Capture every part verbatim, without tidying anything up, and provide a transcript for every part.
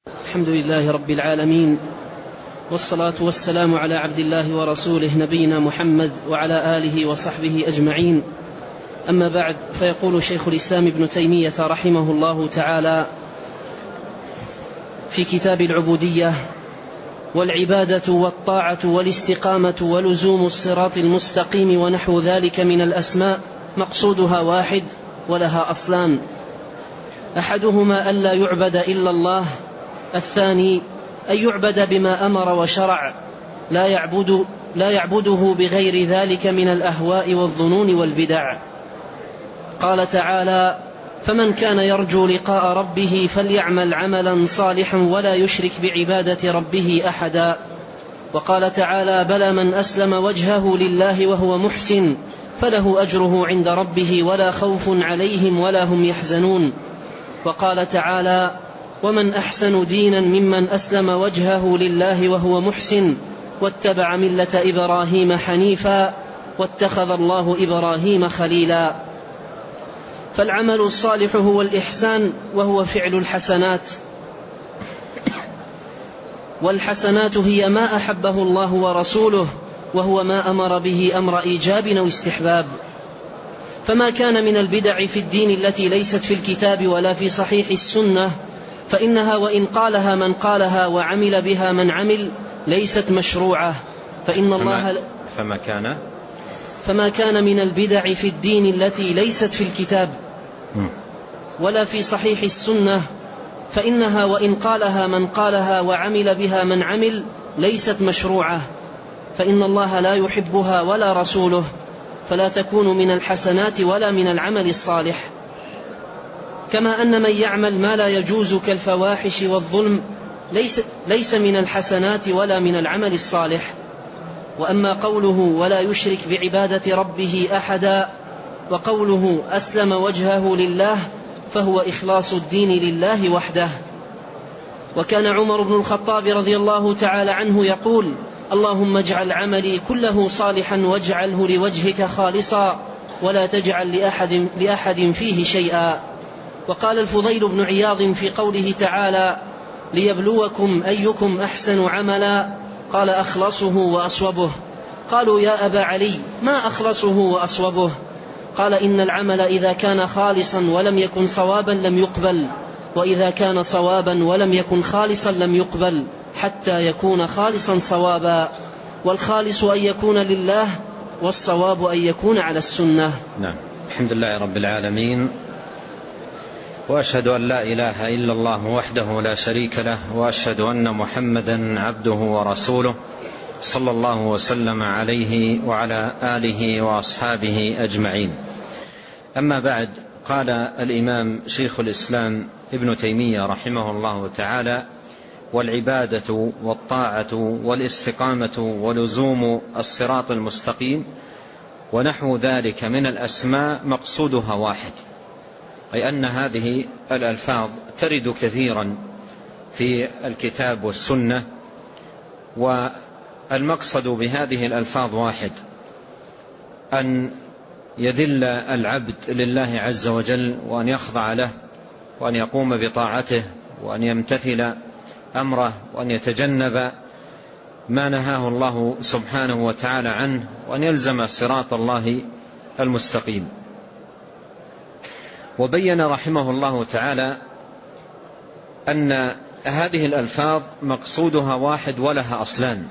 الحمد لله رب العالمين، والصلاة والسلام على عبد الله ورسوله نبينا محمد وعلى آله وصحبه أجمعين. أما بعد، فيقول شيخ الإسلام ابن تيمية رحمه الله تعالى في كتاب العبودية: والعبادة والطاعة والاستقامة ولزوم الصراط المستقيم ونحو ذلك من الأسماء مقصودها واحد ولها أصلان: أحدهما ألا يعبد إلا الله، الثاني أن يعبد بما أمر وشرع، لا يعبد لا يعبده بغير ذلك من الأهواء والظنون والبدع. قال تعالى: فمن كان يرجو لقاء ربه فليعمل عملا صالحا ولا يشرك بعبادة ربه أحدا. وقال تعالى: بلى من أسلم وجهه لله وهو محسن فله أجره عند ربه ولا خوف عليهم ولا هم يحزنون. وقال تعالى: ومن أحسن دينا ممن أسلم وجهه لله وهو محسن واتبع ملة إبراهيم حنيفا واتخذ الله إبراهيم خليلا. فالعمل الصالح هو الإحسان، وهو فعل الحسنات، والحسنات هي ما أحبه الله ورسوله، وهو ما أمر به أمر إيجاب أو استحباب. فما كان من البدع في الدين التي ليست في الكتاب ولا في صحيح السنة فإنها وإن قالها من قالها وعمل بها من عمل ليست مشروعة، فإن الله فما كان فما كان من البدع في الدين التي ليست في الكتاب ولا في صحيح السنة فإنها وإن قالها من قالها وعمل بها من عمل ليست مشروعة، فإن الله لا يحبها ولا رسوله، فلا تكون من الحسنات ولا من العمل الصالح. كما أن من يعمل ما لا يجوز كالفواحش والظلم ليس, ليس من الحسنات ولا من العمل الصالح. وأما قوله ولا يشرك بعبادة ربه أحدا، وقوله أسلم وجهه لله، فهو إخلاص الدين لله وحده. وكان عمر بن الخطاب رضي الله تعالى عنه يقول: اللهم اجعل عملي كله صالحا واجعله لوجهك خالصا ولا تجعل لأحد, لأحد فيه شيئا. وقال الفضيل بن عياض في قوله تعالى: ليبلوكم أيكم أحسن عملا، قال: أخلصه وأصوبه. قالوا: يا أبا علي، ما أخلصه وأصوبه؟ قال: إن العمل إذا كان خالصا ولم يكن صوابا لم يقبل، وإذا كان صوابا ولم يكن خالصا لم يقبل، حتى يكون خالصا صوابا. والخالص أن يكون لله، والصواب أن يكون على السنة. نعم. الحمد لله رب العالمين، وأشهد أن لا إله إلا الله وحده لا شريك له، وأشهد أن محمدا عبده ورسوله صلى الله وسلم عليه وعلى آله وأصحابه أجمعين. أما بعد، قال الإمام شيخ الإسلام ابن تيمية رحمه الله تعالى: والعبادة والطاعة والاستقامة ولزوم الصراط المستقيم ونحو ذلك من الأسماء مقصودها واحد، أي أن هذه الألفاظ ترد كثيرا في الكتاب والسنة، والمقصد بهذه الألفاظ واحد: أن يذل العبد لله عز وجل، وأن يخضع له، وأن يقوم بطاعته، وأن يمتثل أمره، وأن يتجنب ما نهاه الله سبحانه وتعالى عنه، وأن يلزم صراط الله المستقيم. وبين رحمه الله تعالى أن هذه الألفاظ مقصودها واحد ولها أصلان،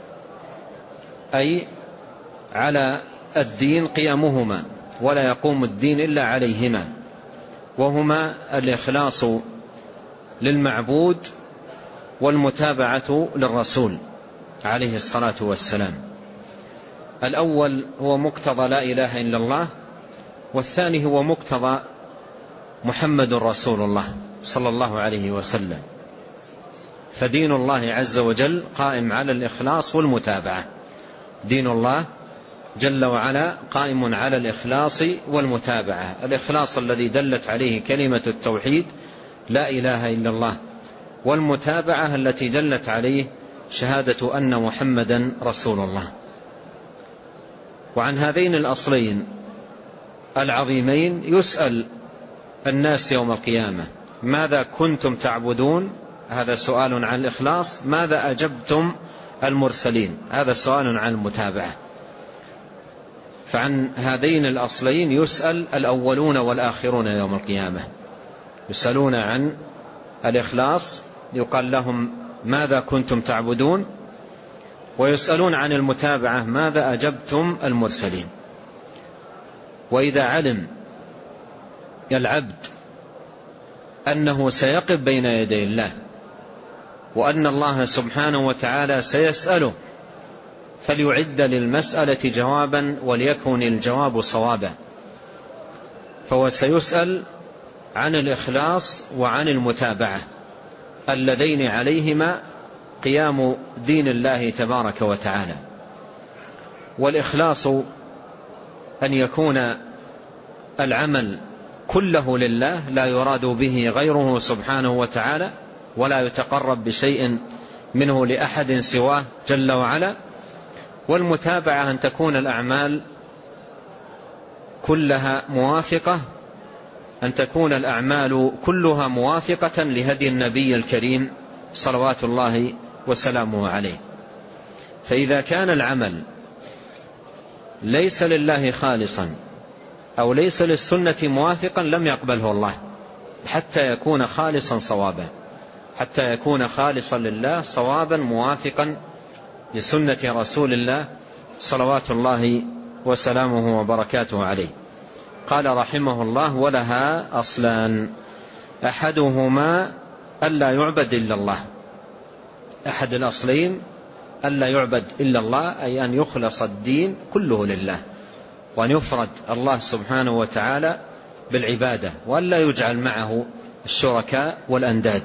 أي على الدين قيامهما، ولا يقوم الدين إلا عليهما، وهما الإخلاص للمعبود والمتابعة للرسول عليه الصلاة والسلام. الأول هو مقتضى لا إله إلا الله، والثاني هو مقتضى محمد رسول الله صلى الله عليه وسلم. فدين الله عز وجل قائم على الإخلاص والمتابعة، دين الله جل وعلا قائم على الإخلاص والمتابعة. الإخلاص الذي دلت عليه كلمة التوحيد لا إله إلا الله، والمتابعة التي دلت عليه شهادة أن محمدا رسول الله. وعن هذين الأصلين العظيمين يسأل الناس يوم القيامة: ماذا كنتم تعبدون هذا سؤال عن الإخلاص. ماذا أجبتم المرسلين؟ هذا سؤال عن المتابعة. فعن هذين الأصلين يسأل الأولون والآخرون يوم القيامة. يسألون عن الإخلاص يقال لهم ماذا كنتم تعبدون، ويسألون عن المتابعة ماذا أجبتم المرسلين. وإذا علم العبد أنه سيقف بين يدي الله وأن الله سبحانه وتعالى سيسأله فليعد للمسألة جوابا وليكن الجواب صوابا. فهو سيسأل عن الإخلاص وعن المتابعة اللذين عليهما قيام دين الله تبارك وتعالى. والإخلاص أن يكون العمل كله لله لا يراد به غيره سبحانه وتعالى، ولا يتقرب بشيء منه لأحد سواه جل وعلا. والمتابعة أن تكون الأعمال كلها موافقة أن تكون الأعمال كلها موافقة لهدي النبي الكريم صلوات الله وسلامه عليه. فإذا كان العمل ليس لله خالصا أو ليس للسنة موافقا لم يقبله الله حتى يكون خالصا صوابا، حتى يكون خالصا لله صوابا موافقا لسنة رسول الله صلوات الله وسلامه وبركاته عليه. قال رحمه الله: ولها أصلان، أحدهما ألا يعبد إلا الله. أحد الأصلين ألا يعبد إلا الله، أي أن يخلص الدين كله لله، وأن يفرد الله سبحانه وتعالى بالعبادة، وأن لا يجعل معه الشركاء والأنداد.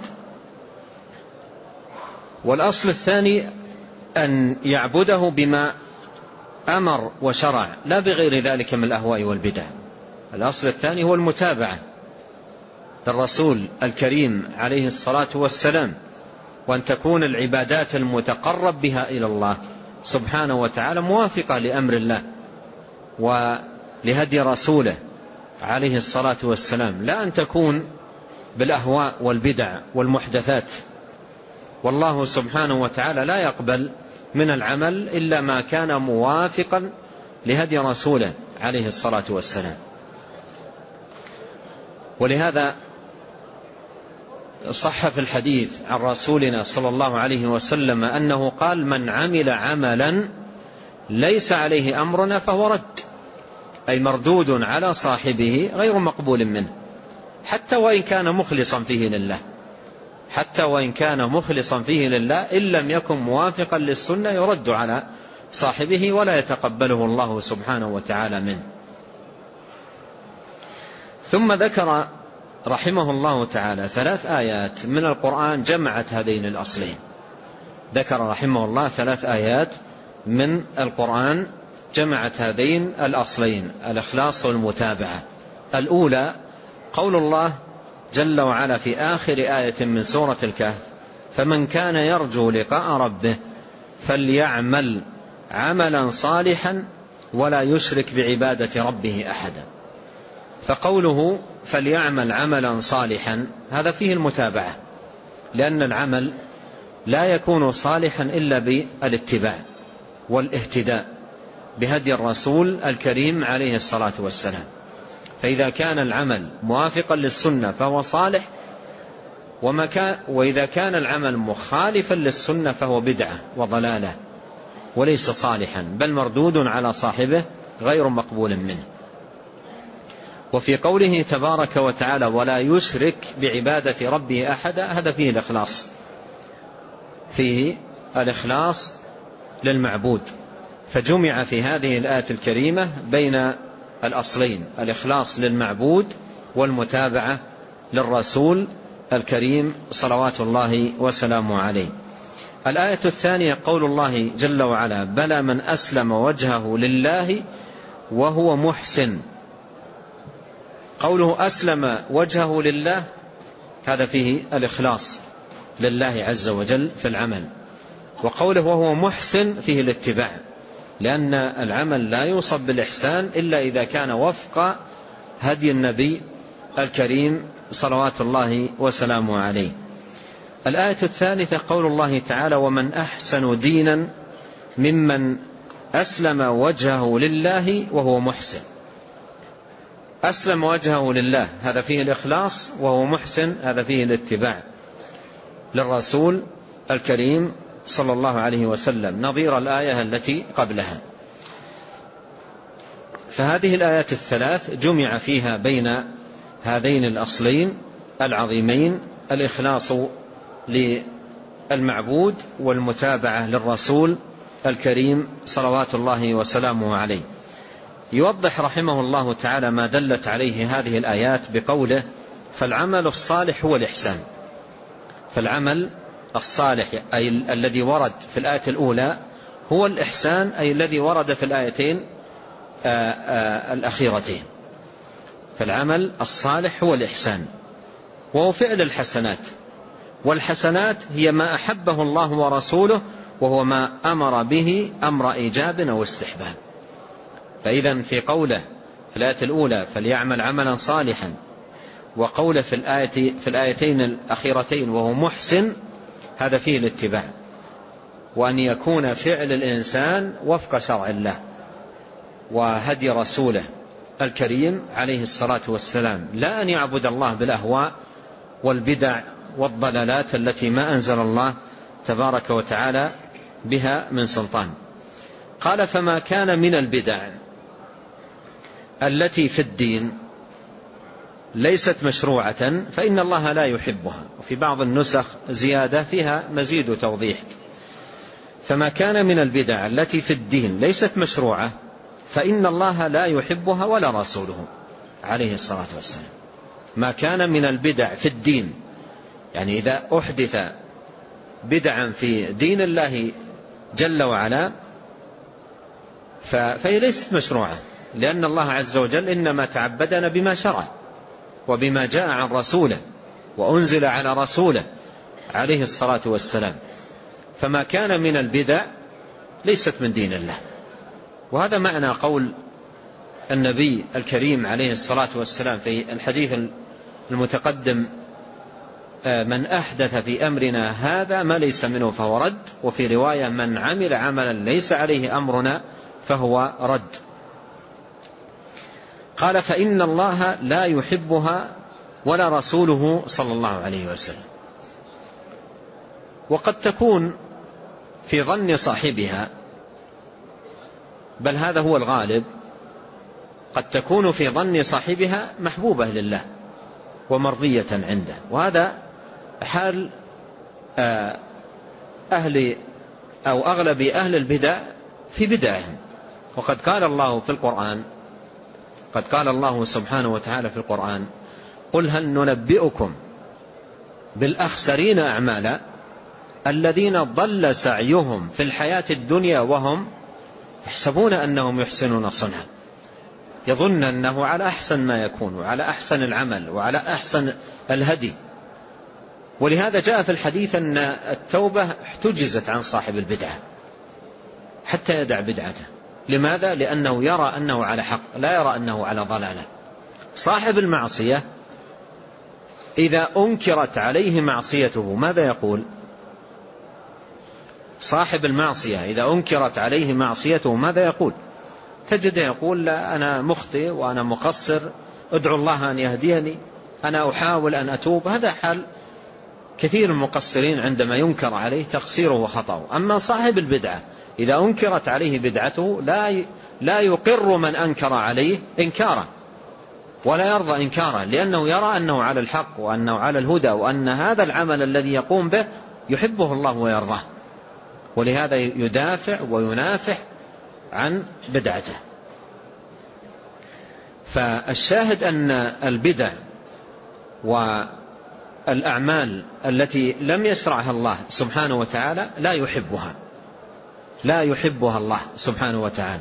والأصل الثاني أن يعبده بما أمر وشرع لا بغير ذلك من الأهواء والبدع. الأصل الثاني هو المتابعة للرسول الكريم عليه الصلاة والسلام، وأن تكون العبادات المتقرب بها إلى الله سبحانه وتعالى موافقة لأمر الله ولهدي رسوله عليه الصلاة والسلام، لا أن تكون بالأهواء والبدع والمحدثات. والله سبحانه وتعالى لا يقبل من العمل إلا ما كان موافقا لهدي رسوله عليه الصلاة والسلام. ولهذا صح في الحديث عن رسولنا صلى الله عليه وسلم أنه قال: من عمل عملا ليس عليه أمرنا فهو رد، أي مردود على صاحبه غير مقبول منه، حتى وإن كان مخلصا فيه لله، حتى وإن كان مخلصا فيه لله إن لم يكن موافقا للسنة يرد على صاحبه ولا يتقبله الله سبحانه وتعالى منه. ثم ذكر رحمه الله تعالى ثلاث آيات من القرآن جمعت هذين الأصلين. ذكر رحمه الله ثلاث آيات من القرآن جمعت هذين الأصلين: الإخلاص والمتابعة. الأولى قول الله جل وعلا في آخر آية من سورة الكهف: فمن كان يرجو لقاء ربه فليعمل عملا صالحا ولا يشرك بعبادة ربه أحدا. فقوله فليعمل عملا صالحا هذا فيه المتابعة، لأن العمل لا يكون صالحا إلا بالاتباع والاهتداء بهدي الرسول الكريم عليه الصلاة والسلام. فإذا كان العمل موافقا للسنة فهو صالح، وما كان وإذا كان العمل مخالفا للسنة فهو بدعة وضلالة وليس صالحا، بل مردود على صاحبه غير مقبول منه. وفي قوله تبارك وتعالى: ولا يشرك بعبادة ربه أحدا، هذا فيه الإخلاص، فيه الإخلاص للمعبود. فجمع في هذه الآية الكريمة بين الأصلين: الإخلاص للمعبود والمتابعة للرسول الكريم صلوات الله وسلامه عليه. الآية الثانية قول الله جل وعلا: بلى من أسلم وجهه لله وهو محسن. قوله أسلم وجهه لله هذا فيه الإخلاص لله عز وجل في العمل. وقوله وهو محسن فيه الاتباع، لأن العمل لا يوصف بالإحسان إلا إذا كان وفق هدي النبي الكريم صلوات الله وسلامه عليه. الآية الثالثة قول الله تعالى: ومن أحسن دينا ممن أسلم وجهه لله وهو محسن. أسلم وجهه لله هذا فيه الإخلاص، وهو محسن هذا فيه الاتباع للرسول الكريم صلى الله عليه وسلم، نظير الآية التي قبلها. فهذه الآيات الثلاث جمع فيها بين هذين الأصلين العظيمين: الإخلاص للمعبود والمتابعة للرسول الكريم صلوات الله وسلامه عليه. يوضح رحمه الله تعالى ما دلت عليه هذه الآيات بقوله: فالعمل الصالح هو الإحسان. فالعمل الصالح أي الذي ورد في الآية الأولى هو الإحسان، أي الذي ورد في الآيتين آآ آآ الأخيرتين. فالعمل الصالح هو الإحسان، وهو فعل الحسنات، والحسنات هي ما أحبه الله ورسوله، وهو ما أمر به أمر إيجاب أو استحباب. فإذا في قوله في الآية الأولى فليعمل عملا صالحا، وقوله في الآية في الآيتين الأخيرتين وهو محسن، هذا فيه الاتباع، وأن يكون فعل الإنسان وفق شرع الله وهدي رسوله الكريم عليه الصلاة والسلام، لا أن يعبد الله بالأهواء والبدع والضلالات التي ما أنزل الله تبارك وتعالى بها من سلطان. قال: فما كان من البدع التي في الدين ليست مشروعة فإن الله لا يحبها. وفي بعض النسخ زيادة فيها مزيد توضيح: فما كان من البدع التي في الدين ليست مشروعة فإن الله لا يحبها ولا رسوله عليه الصلاة والسلام. ما كان من البدع في الدين، يعني إذا أحدث بدعا في دين الله جل وعلا فهي ليست مشروعة، لأن الله عز وجل إنما تعبدنا بما شرع وبما جاء عن رسوله وأنزل على رسوله عليه الصلاة والسلام. فما كان من البدع ليست من دين الله. وهذا معنى قول النبي الكريم عليه الصلاة والسلام في الحديث المتقدم: من أحدث في أمرنا هذا ما ليس منه فهو رد. وفي رواية: من عمل عملا ليس عليه أمرنا فهو رد. قال: فإن الله لا يحبها ولا رسوله صلى الله عليه وسلم. وقد تكون في ظن صاحبها، بل هذا هو الغالب، قد تكون في ظن صاحبها محبوبة لله ومرضية عنده، وهذا حال أهل أو أغلب أهل البدع في بدعهم. وقد قال الله في القرآن قد قال الله سبحانه وتعالى في القرآن: قل هل ننبئكم بالأخسرين أعمالا الذين ضل سعيهم في الحياة الدنيا وهم يحسبون أنهم يحسنون صنعا. يظن أنه على أحسن ما يكون وعلى أحسن العمل وعلى أحسن الهدي. ولهذا جاء في الحديث أن التوبة احتجزت عن صاحب البدعة حتى يدع بدعته. لماذا؟ لأنه يرى أنه على حق، لا يرى أنه على ضلالة. صاحب المعصية إذا أنكرت عليه معصيته ماذا يقول؟ صاحب المعصية إذا أنكرت عليه معصيته ماذا يقول؟ تجد يقول: لا أنا مخطئ وأنا مقصر، أدعو الله أن يهديني، أنا أحاول أن أتوب. هذا حال كثير من المقصرين عندما ينكر عليه تقصيره وخطأه. أما صاحب البدعة إذا أنكرت عليه بدعته لا لا يقر من أنكر عليه إنكارا ولا يرضى إنكارا، لأنه يرى أنه على الحق وأنه على الهدى وأن هذا العمل الذي يقوم به يحبه الله ويرضاه، ولهذا يدافع وينافح عن بدعته. فالشاهد أن البدع والأعمال التي لم يشرعها الله سبحانه وتعالى لا يحبها لا يحبها الله سبحانه وتعالى.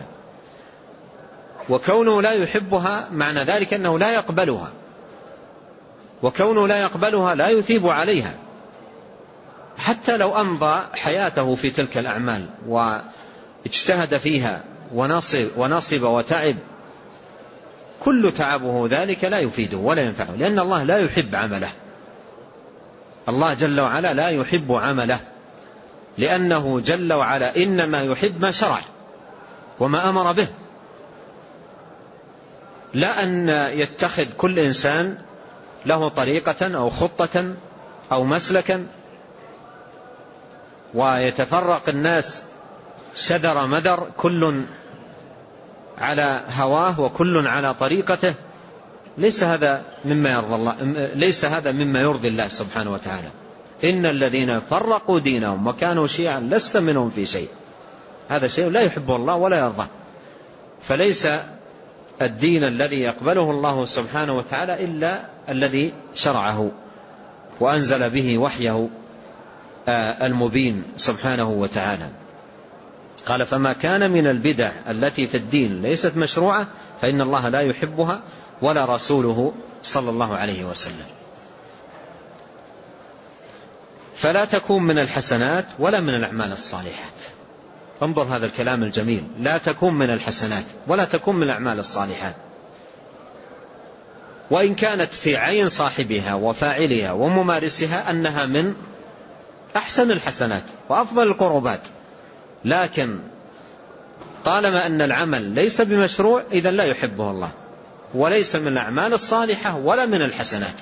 وكونه لا يحبها معنى ذلك أنه لا يقبلها، وكونه لا يقبلها لا يثيب عليها، حتى لو أمضى حياته في تلك الأعمال واجتهد فيها ونصب, ونصب وتعب، كل تعبه ذلك لا يفيده ولا ينفعه، لأن الله لا يحب عمله. الله جل وعلا لا يحب عمله، لأنه جل وعلا إنما يحب ما شرع وما أمر به، لا أن يتخذ كل إنسان له طريقة أو خطة أو مسلكا ويتفرق الناس شذر مدر، كل على هواه وكل على طريقته. ليس هذا مما يرضى الله، ليس هذا مما يرضي الله سبحانه وتعالى. إن الذين فرقوا دينهم وكانوا شيعا لست منهم في شيء، هذا شيء لا يحبه الله ولا يرضاه. فليس الدين الذي يقبله الله سبحانه وتعالى إلا الذي شرعه وأنزل به وحيه المبين سبحانه وتعالى. قال: فما كان من البدع التي في الدين ليست مشروعة فإن الله لا يحبها ولا رسوله صلى الله عليه وسلم. فلا تكون من الحسنات ولا من الأعمال الصالحات. انظر هذا الكلام الجميل: لا تكون من الحسنات ولا تكون من الأعمال الصالحات، وإن كانت في عين صاحبها وفاعلها وممارسها أنها من أحسن الحسنات وأفضل القربات، لكن طالما أن العمل ليس بمشروع إذن لا يحبه الله، وليس من الأعمال الصالحة ولا من الحسنات.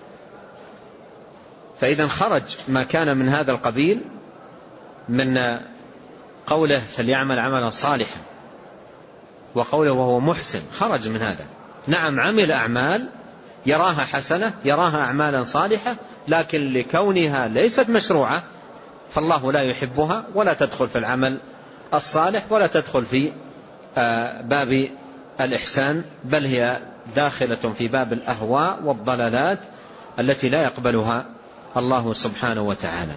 فإذا خرج ما كان من هذا القبيل من قوله فليعمل عملا صالحا وقوله وهو محسن، خرج من هذا. نعم، عمل أعمال يراها حسنة، يراها أعمالا صالحة، لكن لكونها ليست مشروعة فالله لا يحبها ولا تدخل في العمل الصالح ولا تدخل في باب الإحسان، بل هي داخلة في باب الأهواء والضلالات التي لا يقبلها الله سبحانه وتعالى.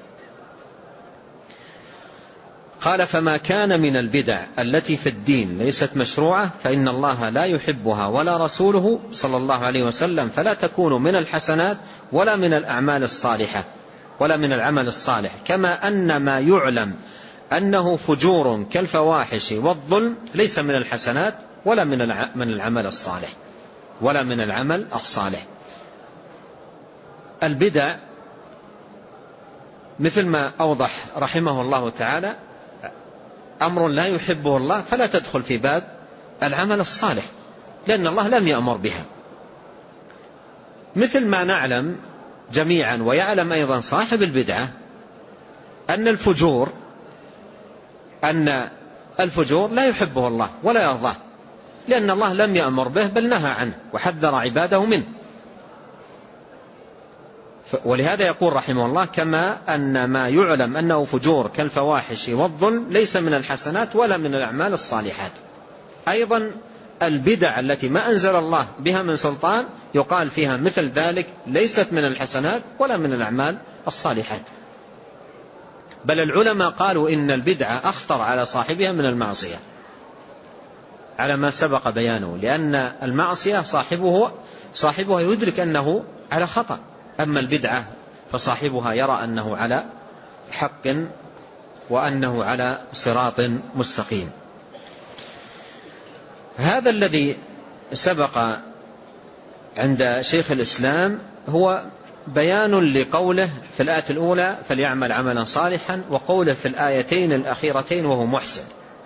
قال: فما كان من البدع التي في الدين ليست مشروعة فإن الله لا يحبها ولا رسوله صلى الله عليه وسلم، فلا تكون من الحسنات ولا من الأعمال الصالحة ولا من العمل الصالح. كما أن ما يعلم أنه فجور كالفواحش والظلم ليس من الحسنات ولا من العمل الصالح ولا من العمل الصالح. البدع مثل ما أوضح رحمه الله تعالى أمر لا يحبه الله، فلا تدخل في باب العمل الصالح لأن الله لم يأمر بها. مثل ما نعلم جميعا ويعلم أيضا صاحب البدعة أن الفجور أن الفجور لا يحبه الله ولا يرضاه، لأن الله لم يأمر به بل نهى عنه وحذر عباده منه. ولهذا يقول رحمه الله: كما أن ما يعلم أنه فجور كالفواحش والظلم ليس من الحسنات ولا من الأعمال الصالحات. أيضا البدع التي ما أنزل الله بها من سلطان يقال فيها مثل ذلك ليست من الحسنات ولا من الأعمال الصالحات، بل العلماء قالوا إن البدعة أخطر على صاحبها من المعصية على ما سبق بيانه، لأن المعصية صاحبه صاحبها يدرك أنه على خطأ، أما البدعة فصاحبها يرى أنه على حق وأنه على صراط مستقيم. هذا الذي سبق عند شيخ الإسلام هو بيان لقوله في الآية الأولى فليعمل عملا صالحا، وقوله في الآيتين الأخيرتين وهو محسن.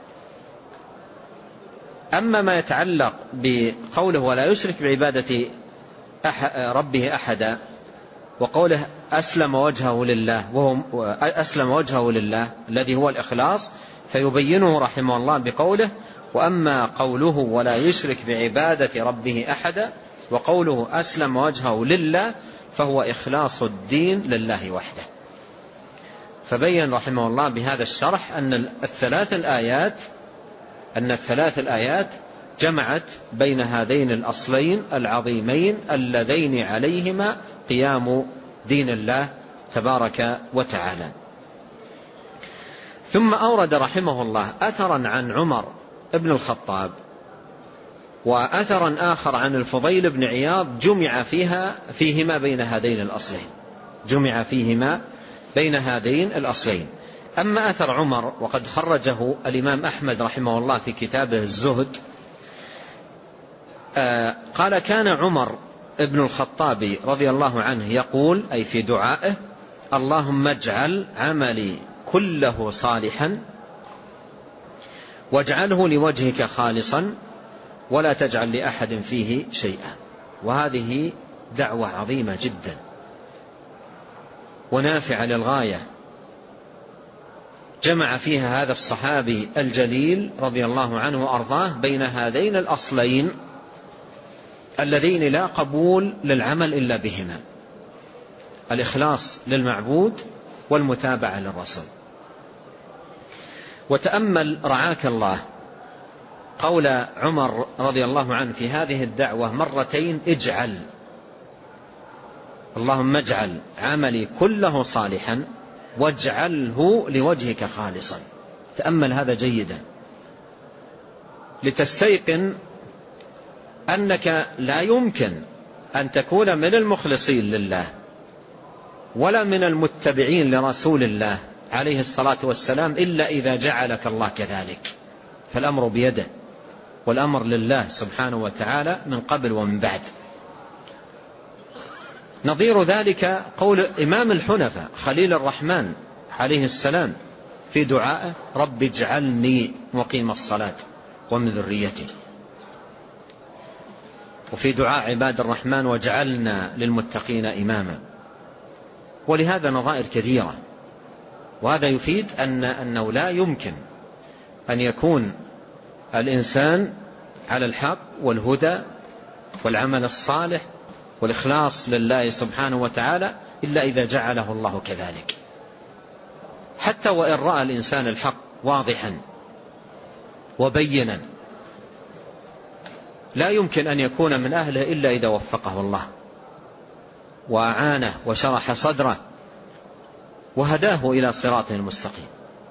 أما ما يتعلق بقوله ولا يشرك بعبادة ربه أحدا، وقوله أسلم وجهه لله وهو أسلم وجهه لله الذي هو الإخلاص، فيبينه رحمه الله بقوله: وأما قوله ولا يشرك بعبادة ربه أحدا وقوله أسلم وجهه لله فهو إخلاص الدين لله وحده. فبين رحمه الله بهذا الشرح أن الثلاث الآيات أن الثلاث الآيات جمعت بين هذين الأصلين العظيمين اللذين عليهما قيام دين الله تبارك وتعالى. ثم أورد رحمه الله أثرا عن عمر ابن الخطاب وأثرا آخر عن الفضيل بن عياض جمع فيها فيهما بين هذين الأصلين جمع فيهما بين هذين الأصلين. أما أثر عمر وقد خرجه الإمام أحمد رحمه الله في كتابه الزهد، قال: كان عمر ابن الخطاب رضي الله عنه يقول أي في دعائه: اللهم اجعل عملي كله صالحا واجعله لوجهك خالصا ولا تجعل لأحد فيه شيئا. وهذه دعوة عظيمة جدا ونافعة للغاية، جمع فيها هذا الصحابي الجليل رضي الله عنه وأرضاه بين هذين الأصلين اللذين لا قبول للعمل إلا بهما: الإخلاص للمعبود والمتابعة للرسول. وتأمل رعاك الله قول عمر رضي الله عنه في هذه الدعوة مرتين: اجعل، اللهم اجعل عملي كله صالحا واجعله لوجهك خالصا. تأمل هذا جيدا لتستيقن أنك لا يمكن أن تكون من المخلصين لله ولا من المتبعين لرسول الله عليه الصلاة والسلام إلا إذا جعلك الله كذلك. فالأمر بيده، والأمر لله سبحانه وتعالى من قبل ومن بعد. نظير ذلك قول إمام الحنفاء خليل الرحمن عليه السلام في دعائه: رب اجعلني مقيم الصلاة ومن ذريتي. وفي دعاء عباد الرحمن: واجعلنا للمتقين إماما. ولهذا نظائر كثيرة. وهذا يفيد أن أنه لا يمكن أن يكون الإنسان على الحق والهدى والعمل الصالح والإخلاص لله سبحانه وتعالى إلا إذا جعله الله كذلك. حتى وإن رأى الإنسان الحق واضحا وبينا لا يمكن أن يكون من أهله إلا إذا وفقه الله وأعانه وشرح صدره وهداه إلى صراطه المستقيم.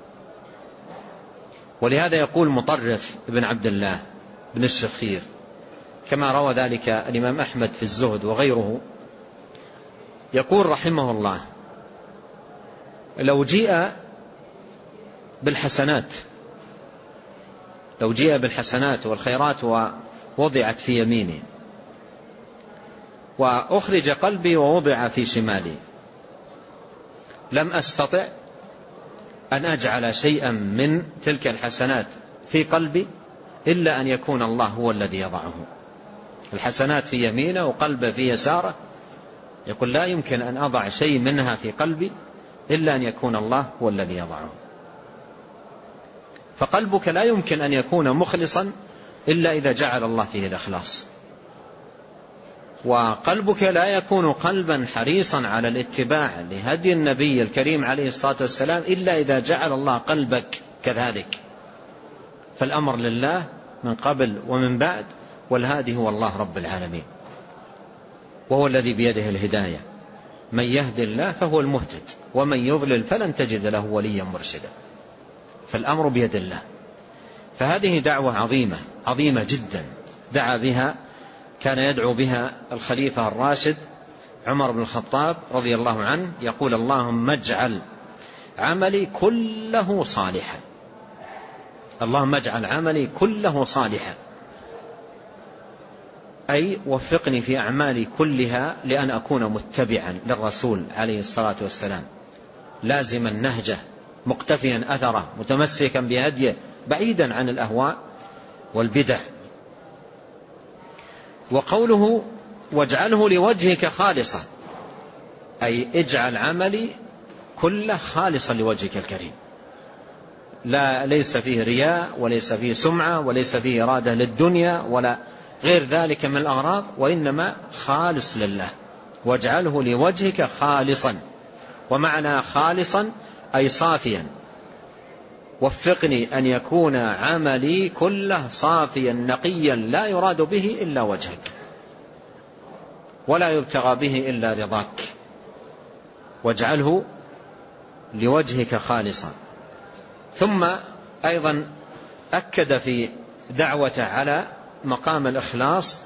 ولهذا يقول مطرف بن عبد الله بن الشخير كما روى ذلك الإمام أحمد في الزهد وغيره، يقول رحمه الله: لو جيء بالحسنات لو جيء بالحسنات والخيرات ووضعت في يميني وأخرج قلبي ووضع في شمالي لم أستطع أن أجعل شيئا من تلك الحسنات في قلبي إلا أن يكون الله هو الذي يضعه. الحسنات في يمينه وقلبه في يساره، يقول لا يمكن أن أضع شيء منها في قلبي إلا أن يكون الله هو الذي يضعه. فقلبك لا يمكن أن يكون مخلصا إلا إذا جعل الله فيه الإخلاص، وقلبك لا يكون قلبا حريصا على الاتباع لهدي النبي الكريم عليه الصلاة والسلام إلا إذا جعل الله قلبك كذلك. فالأمر لله من قبل ومن بعد، والهادي هو الله رب العالمين، وهو الذي بيده الهداية. من يهدي الله فهو المهتد ومن يضلل فلن تجد له وليا مرشدا. فالأمر بيد الله. فهذه دعوة عظيمة عظيمة جدا دعا بها كان يدعو بها الخليفة الراشد عمر بن الخطاب رضي الله عنه، يقول: اللهم اجعل عملي كله صالحا، اللهم اجعل عملي كله صالحا، أي وفقني في أعمالي كلها لأن أكون متبعا للرسول عليه الصلاة والسلام، لازما نهجه، مقتفيا أثره، متمسكا بهديه، بعيدا عن الأهواء والبدع. وقوله واجعله لوجهك خالصا، أي اجعل عملي كله خالصا لوجهك الكريم، لا ليس فيه رياء وليس فيه سمعة وليس فيه إرادة للدنيا ولا غير ذلك من الأغراض، وإنما خالص لله. واجعله لوجهك خالصا، ومعنى خالصا أي صافيا. وفقني أن يكون عملي كله صافيا نقيا لا يراد به إلا وجهك ولا يبتغى به إلا رضاك. واجعله لوجهك خالصا. ثم أيضا أكد في دعوته على مقام الإخلاص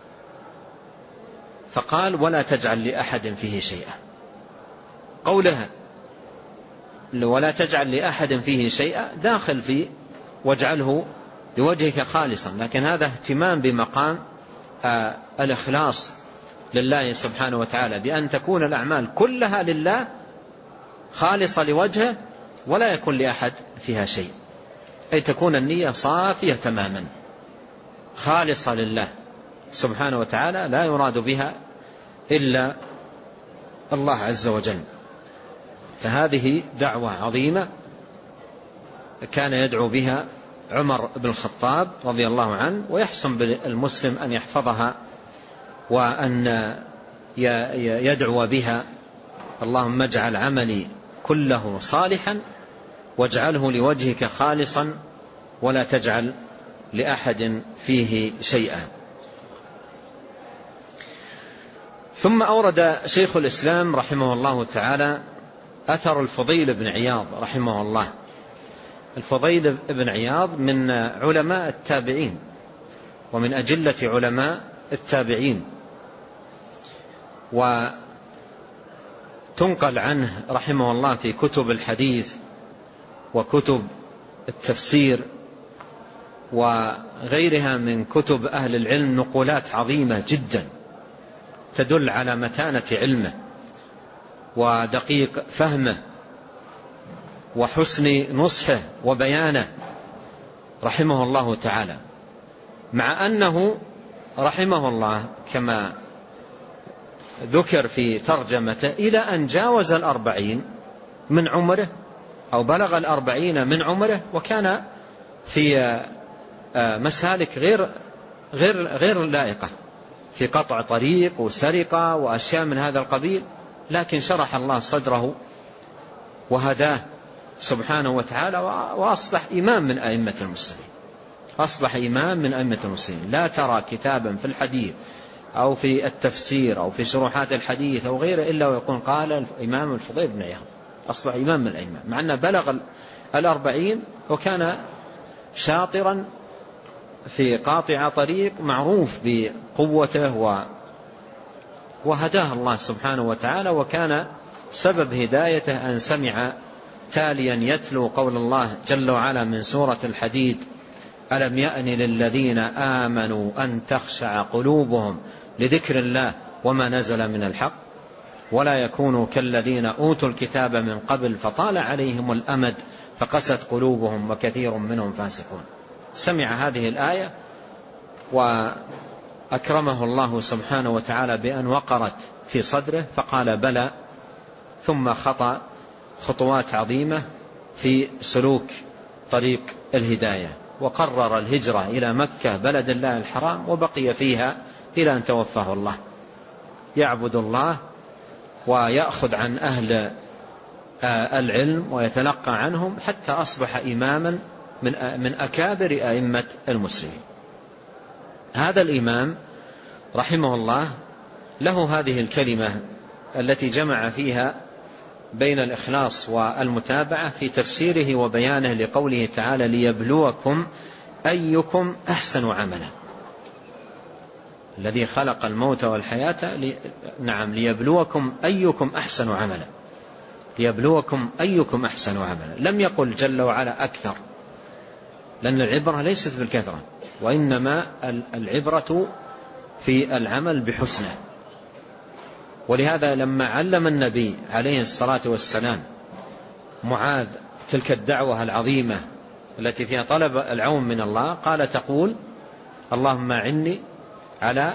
فقال: ولا تجعل لأحد فيه شيئا. قولها ولا تجعل لأحد فيه شيئا داخل في واجعله لوجهك خالصا، لكن هذا اهتمام بمقام آه الإخلاص لله سبحانه وتعالى بأن تكون الأعمال كلها لله خالصة لوجهه ولا يكون لأحد فيها شيء، أي تكون النية صافية تماما خالصة لله سبحانه وتعالى لا يراد بها إلا الله عز وجل. فهذه دعوة عظيمة كان يدعو بها عمر بن الخطاب رضي الله عنه، ويحسن بالمسلم أن يحفظها وأن يدعو بها: اللهم اجعل عملي كله صالحا واجعله لوجهك خالصا ولا تجعل لأحد فيه شيئا. ثم أورد شيخ الإسلام رحمه الله تعالى أثر الفضيل بن عياض رحمه الله. الفضيل بن عياض من علماء التابعين ومن أجلة علماء التابعين، وتنقل عنه رحمه الله في كتب الحديث وكتب التفسير وغيرها من كتب أهل العلم نقولات عظيمة جدا تدل على متانة علمه ودقيق فهمه وحسن نصحه وبيانه رحمه الله تعالى، مع أنه رحمه الله كما ذكر في ترجمته إلى أن جاوز الأربعين من عمره أو بلغ الأربعين من عمره، وكان في مسالك غير غير غير لائقة في قطع طريق وسرقة وأشياء من هذا القبيل، لكن شرح الله صدره وهداه سبحانه وتعالى وأصبح إمام من أئمة المسلمين. أصبح إمام من أئمة المسلمين. لا ترى كتابا في الحديث أو في التفسير أو في شروحات الحديث أو غيره إلا ويقول قال الإمام الفضيل بن عياض. أصبح إمام من الأئمة مع أنه بلغ الأربعين وكان شاطرا في قاطع طريق معروف بقوته وهداه الله سبحانه وتعالى، وكان سبب هدايته أن سمع تاليا يتلو قول الله جل وعلا من سورة الحديد: ألم يأن للذين آمنوا أن تخشع قلوبهم لذكر الله وما نزل من الحق ولا يكونوا كالذين أوتوا الكتاب من قبل فطال عليهم الأمد فقست قلوبهم وكثير منهم فاسقون. سمع هذه الآية وأكرمه الله سبحانه وتعالى بأن وقرت في صدره فقال بلى، ثم خطأ خطوات عظيمة في سلوك طريق الهداية، وقرر الهجرة إلى مكة بلد الله الحرام وبقي فيها إلى أن توفاه الله، يعبد الله ويأخذ عن أهل العلم ويتلقى عنهم حتى أصبح إماما من أكابر أئمة المسلمين. هذا الإمام رحمه الله له هذه الكلمة التي جمع فيها بين الإخلاص والمتابعة في تفسيره وبيانه لقوله تعالى: ليبلوكم أيكم أحسن عملا. الذي خلق الموت والحياة لي... نعم ليبلوكم أيكم أحسن عملا، ليبلوكم أيكم أحسن عملا. لم يقل جل وعلا أكثر، لأن العبرة ليست بالكثرة، وإنما العبرة في العمل بحسنه. ولهذا لما علم النبي عليه الصلاة والسلام معاذ تلك الدعوة العظيمة التي فيها طلب العون من الله، قال: تقول اللهم أعني على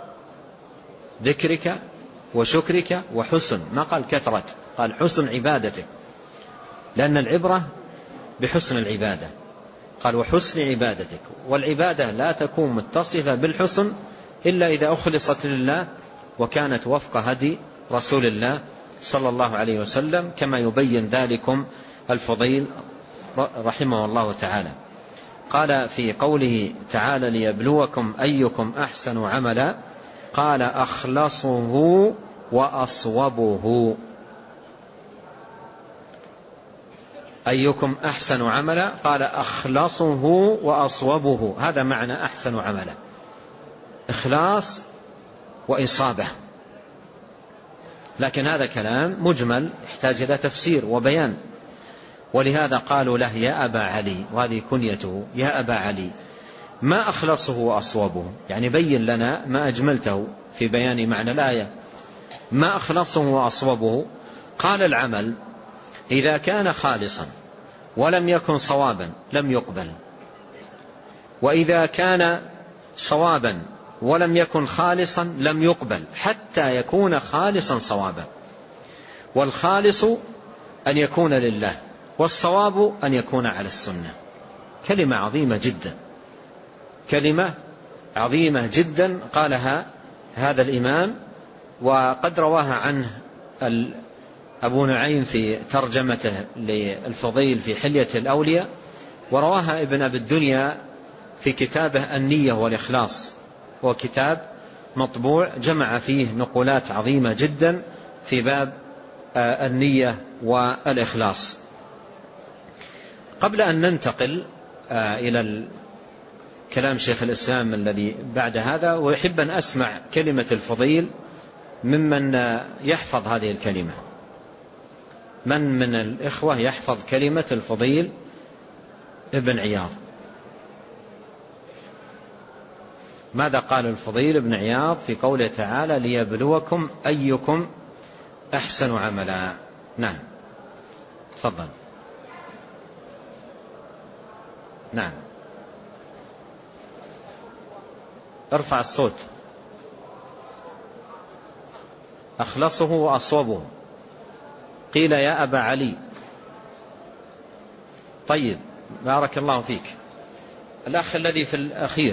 ذكرك وشكرك وحسن، ما قال كثرة، قال حسن عبادتك، لأن العبرة بحسن العبادة. قال وحسن عبادتك، والعبادة لا تكون متصفة بالحسن إلا إذا أخلصت لله وكانت وفق هدي رسول الله صلى الله عليه وسلم، كما يبين ذلكم الفضيل رحمه الله تعالى. قال في قوله تعالى: ليبلوكم أيكم أحسن عملا، قال أخلصه وأصوبه. أيكم أحسن عملا قال أخلصه وأصوبه، هذا معنى أحسن عملا، إخلاص وإصابة. لكن هذا كلام مجمل يحتاج إلى تفسير وبيان، ولهذا قالوا له يا أبا علي، وهذه كنيته، يا أبا علي ما أخلصه وأصوبه، يعني بين لنا ما أجملته في بيان معنى الآية. ما أخلصه وأصوبه؟ قال العمل إذا كان خالصا ولم يكن صوابا لم يقبل، وإذا كان صوابا ولم يكن خالصا لم يقبل حتى يكون خالصا صوابا. والخالص أن يكون لله، والصواب أن يكون على السنة. كلمة عظيمة جدا، كلمة عظيمة جدا قالها هذا الإمام، وقد رواها عنه أبو نعيم في ترجمته للفضيل في حلية الأولياء، ورواها ابن أبي الدنيا في كتابه النية والإخلاص، وكتاب مطبوع جمع فيه نقولات عظيمة جدا في باب النية والإخلاص. قبل أن ننتقل إلى كلام شيخ الإسلام الذي بعد هذا، ويحب أن أسمع كلمة الفضيل ممن يحفظ هذه الكلمة. من من الإخوة يحفظ كلمة الفضيل ابن عياض؟ ماذا قال الفضيل ابن عياض في قوله تعالى ليبلوكم أيكم أحسن عملا؟ نعم تفضل. نعم ارفع الصوت. أخلصه وأصوبه. قيل يا أبا علي. طيب بارك الله فيك. الأخ الذي في الأخير.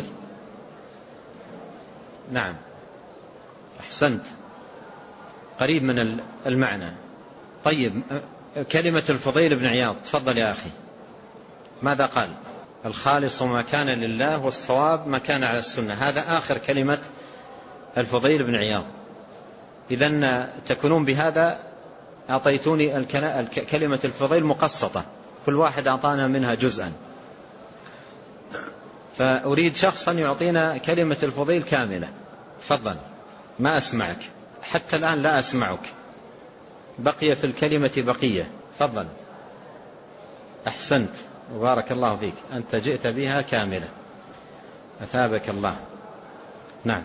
نعم أحسنت، قريب من المعنى. طيب كلمة الفضيل بن عياض، تفضل يا أخي. ماذا قال؟ الخالص ما كان لله والصواب ما كان على السنة. هذا آخر كلمة الفضيل بن عياض. إذن تكونون بهذا أعطيتوني كلمة الفضيل مقسطة، كل واحد أعطانا منها جزءا، فأريد شخصا يعطينا كلمة الفضيل كاملة. تفضل. ما أسمعك حتى الآن، لا أسمعك، بقي في الكلمة بقية. تفضل. أحسنت وبارك الله فيك، أنت جئت بها كاملة، أثابك الله. نعم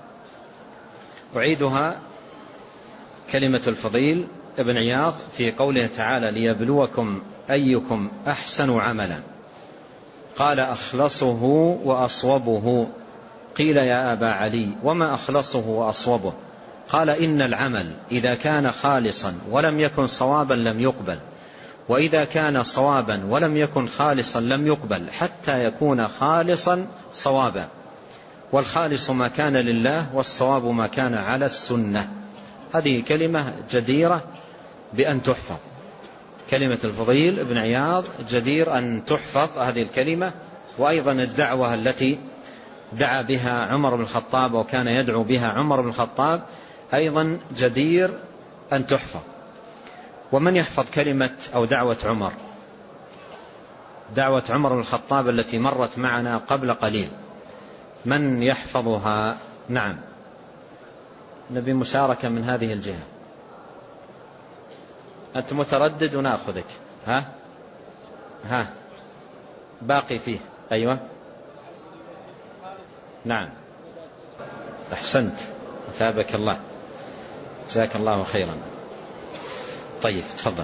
أعيدها. كلمة الفضيل ابن عياض في قوله تعالى ليبلوكم أيكم أحسن عملا. قال أخلصه وأصوبه. قيل يا أبا علي وما أخلصه وأصوبه؟ قال إن العمل إذا كان خالصا ولم يكن صوابا لم يقبل، وإذا كان صوابا ولم يكن خالصا لم يقبل حتى يكون خالصا صوابا. والخالص ما كان لله والصواب ما كان على السنة. هذه كلمة جديرة بأن تحفظ. كلمة الفضيل ابن عياض جدير أن تحفظ هذه الكلمة، وأيضا الدعوة التي دعا بها عمر بن الخطاب وكان يدعو بها عمر بن الخطاب أيضا جدير أن تحفظ. ومن يحفظ كلمة أو دعوة عمر؟ دعوة عمر بن الخطاب التي مرت معنا قبل قليل، من يحفظها؟ نعم نبي مشاركة من هذه الجهة. أنت متردد ونأخذك. ها ها باقي فيه. أيوة نعم أحسنت أثابك الله، جزاك الله خيرا. طيب تفضل.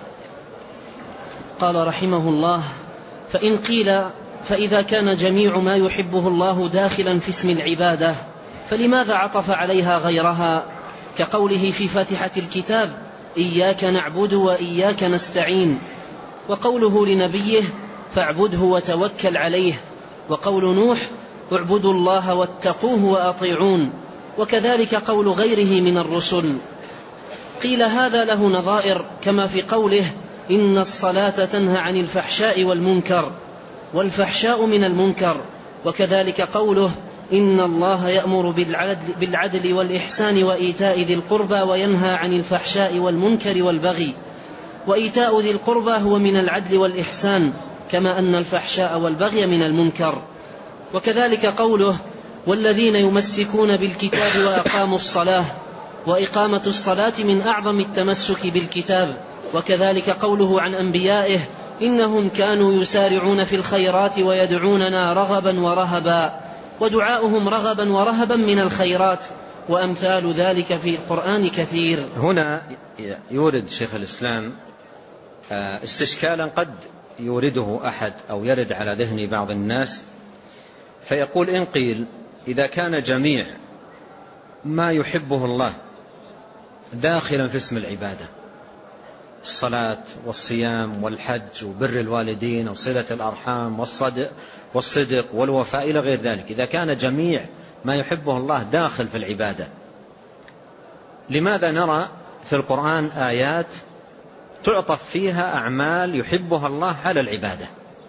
قال رحمه الله: فإن قيل فإذا كان جميع ما يحبه الله داخلا في اسم العبادة فلماذا عطف عليها غيرها، كقوله في فاتحة الكتاب إياك نعبد وإياك نستعين، وقوله لنبيه فاعبده وتوكل عليه، وقول نوح اعبدوا الله واتقوه وأطيعون، وكذلك قول غيره من الرسل. قيل هذا له نظائر، كما في قوله إن الصلاة تنهى عن الفحشاء والمنكر، والفحشاء من المنكر، وكذلك قوله إن الله يأمر بالعدل, بالعدل والإحسان وإيتاء ذي القربى وينهى عن الفحشاء والمنكر والبغي، وإيتاء ذي القربى هو من العدل والإحسان، كما أن الفحشاء والبغي من المنكر. وكذلك قوله والذين يمسكون بالكتاب وأقاموا الصلاة، وإقامة الصلاة من أعظم التمسك بالكتاب. وكذلك قوله عن أنبيائه إنهم كانوا يسارعون في الخيرات ويدعوننا رغبا ورهبا، ودعاؤهم رغبا ورهبا من الخيرات، وأمثال ذلك في القرآن كثير. هنا يورد شيخ الإسلام استشكالا قد يورده أحد أو يرد على ذهن بعض الناس، فيقول إن قيل إذا كان جميع ما يحبه الله داخلا في اسم العبادة، الصلاة والصيام والحج وبر الوالدين وصلة الأرحام والصدق, والصدق والوفاء إلى غير ذلك، إذا كان جميع ما يحبه الله داخل في العبادة، لماذا نرى في القرآن آيات تعطف فيها أعمال يحبها الله على العبادة،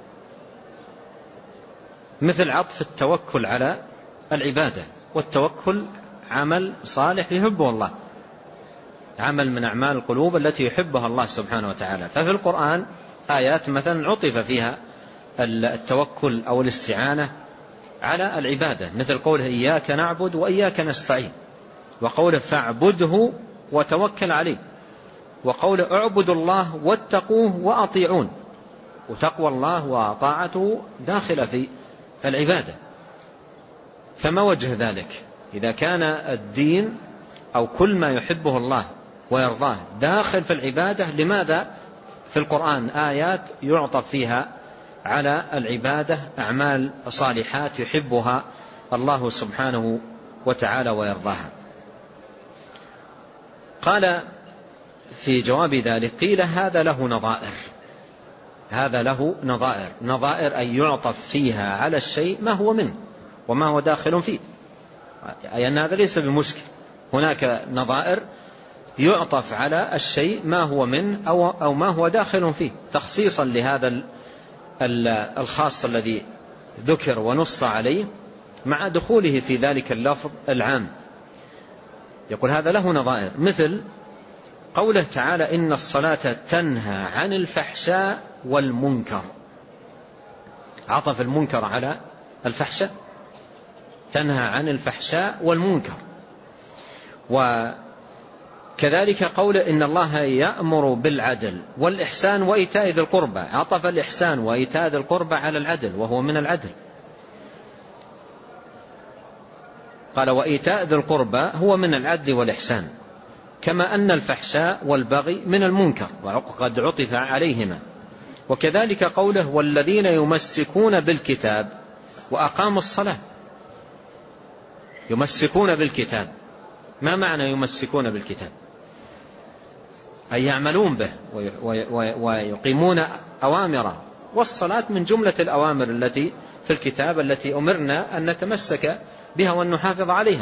مثل عطف التوكل على العبادة، والتوكل عمل صالح يحبه الله، عمل من أعمال القلوب التي يحبها الله سبحانه وتعالى. ففي القرآن آيات مثلا عطف فيها التوكل أو الاستعانة على العبادة، مثل قوله إياك نعبد وإياك نستعين، وقوله فاعبده وتوكل عليه، وقوله اعبدوا الله واتقوه وأطيعون، وتقوى الله وطاعته داخل في العبادة. فما وجه ذلك؟ إذا كان الدين أو كل ما يحبه الله ويرضاه داخل في العبادة، لماذا في القرآن آيات يعطف فيها على العبادة أعمال صالحات يحبها الله سبحانه وتعالى ويرضاها؟ قال في جواب ذلك قيل هذا له نظائر، هذا له نظائر، نظائر أن يعطف فيها على الشيء ما هو منه وما هو داخل فيه، أي أن هذا ليس بمشكل، هناك نظائر يعطف على الشيء ما هو منه أو, أو ما هو داخل فيه، تخصيصا لهذا الخاص الذي ذكر ونص عليه مع دخوله في ذلك اللفظ العام. يقول هذا له نظائر، مثل قوله تعالى إن الصلاة تنهى عن الفحشاء والمنكر، عطف المنكر على الفحشاء، تنهى عن الفحشاء والمنكر. وكذلك قوله إن الله يأمر بالعدل والإحسان وإيتاء ذي القربى، عطف الإحسان وإيتاء ذي القربى على العدل وهو من العدل، قال وإيتاء ذي القربى هو من العدل والإحسان، كما أن الفحشاء والبغي من المنكر وقد عطف عليهما. وكذلك قوله والذين يمسكون بالكتاب وأقاموا الصلاة، يمسكون بالكتاب، ما معنى يمسكون بالكتاب؟ أي يعملون به ويقيمون أوامره، والصلاة من جملة الأوامر التي في الكتاب التي أمرنا أن نتمسك بها وأن نحافظ عليها،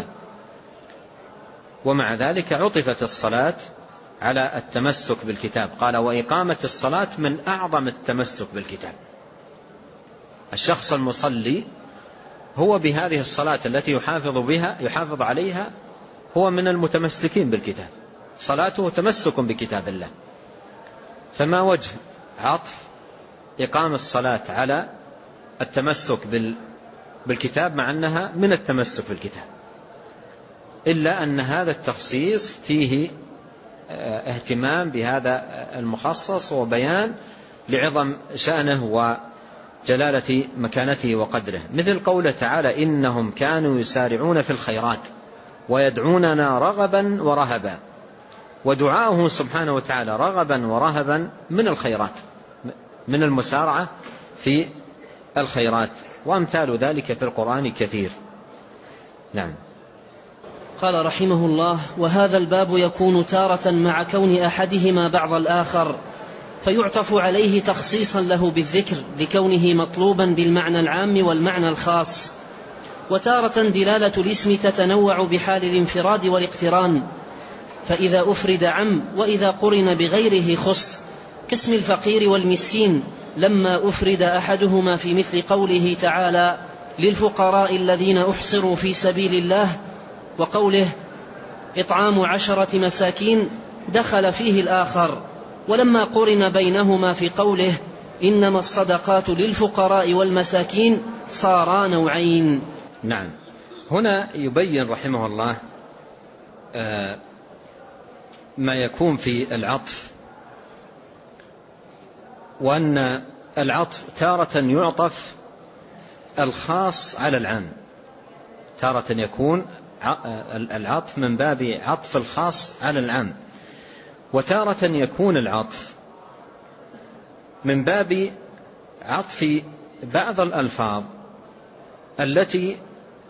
ومع ذلك عطفت الصلاة على التمسك بالكتاب، قال وإقامة الصلاة من أعظم التمسك بالكتاب. الشخص المصلي هو بهذه الصلاة التي يحافظ بها يحافظ عليها هو من المتمسكين بالكتاب، صلاته تمسك بكتاب الله. فما وجه عطف إقامة الصلاة على التمسك بالكتاب مع أنها من التمسك بالكتاب؟ إلا أن هذا التخصيص فيه اهتمام بهذا المخصص وبيان لعظم شأنه وجلالة مكانته وقدره، مثل قوله تعالى إنهم كانوا يسارعون في الخيرات ويدعوننا رغبا ورهبا، ودعاؤه سبحانه وتعالى رغبا ورهبا من الخيرات، من المسارعة في الخيرات، وأمثال ذلك في القرآن كثير. نعم. قال رحمه الله وهذا الباب يكون تارة مع كون أحدهما بعض الآخر، فيعطف عليه تخصيصا له بالذكر لكونه مطلوبا بالمعنى العام والمعنى الخاص، وتارة دلالة الاسم تتنوع بحال الانفراد والاقتران، فإذا أفرد عم وإذا قرن بغيره خص، كاسم الفقير والمسكين لما أفرد أحدهما في مثل قوله تعالى للفقراء الذين أحصروا في سبيل الله، وقوله إطعام عشرة مساكين دخل فيه الآخر، ولما قرن بينهما في قوله إنما الصدقات للفقراء والمساكين صارا نوعين. نعم. هنا يبين رحمه الله ما يكون في العطف، وأن العطف تارة يعطف الخاص على العام، تارة يكون العطف من باب عطف الخاص على العام، وتارة يكون العطف من باب عطف بعض الألفاظ التي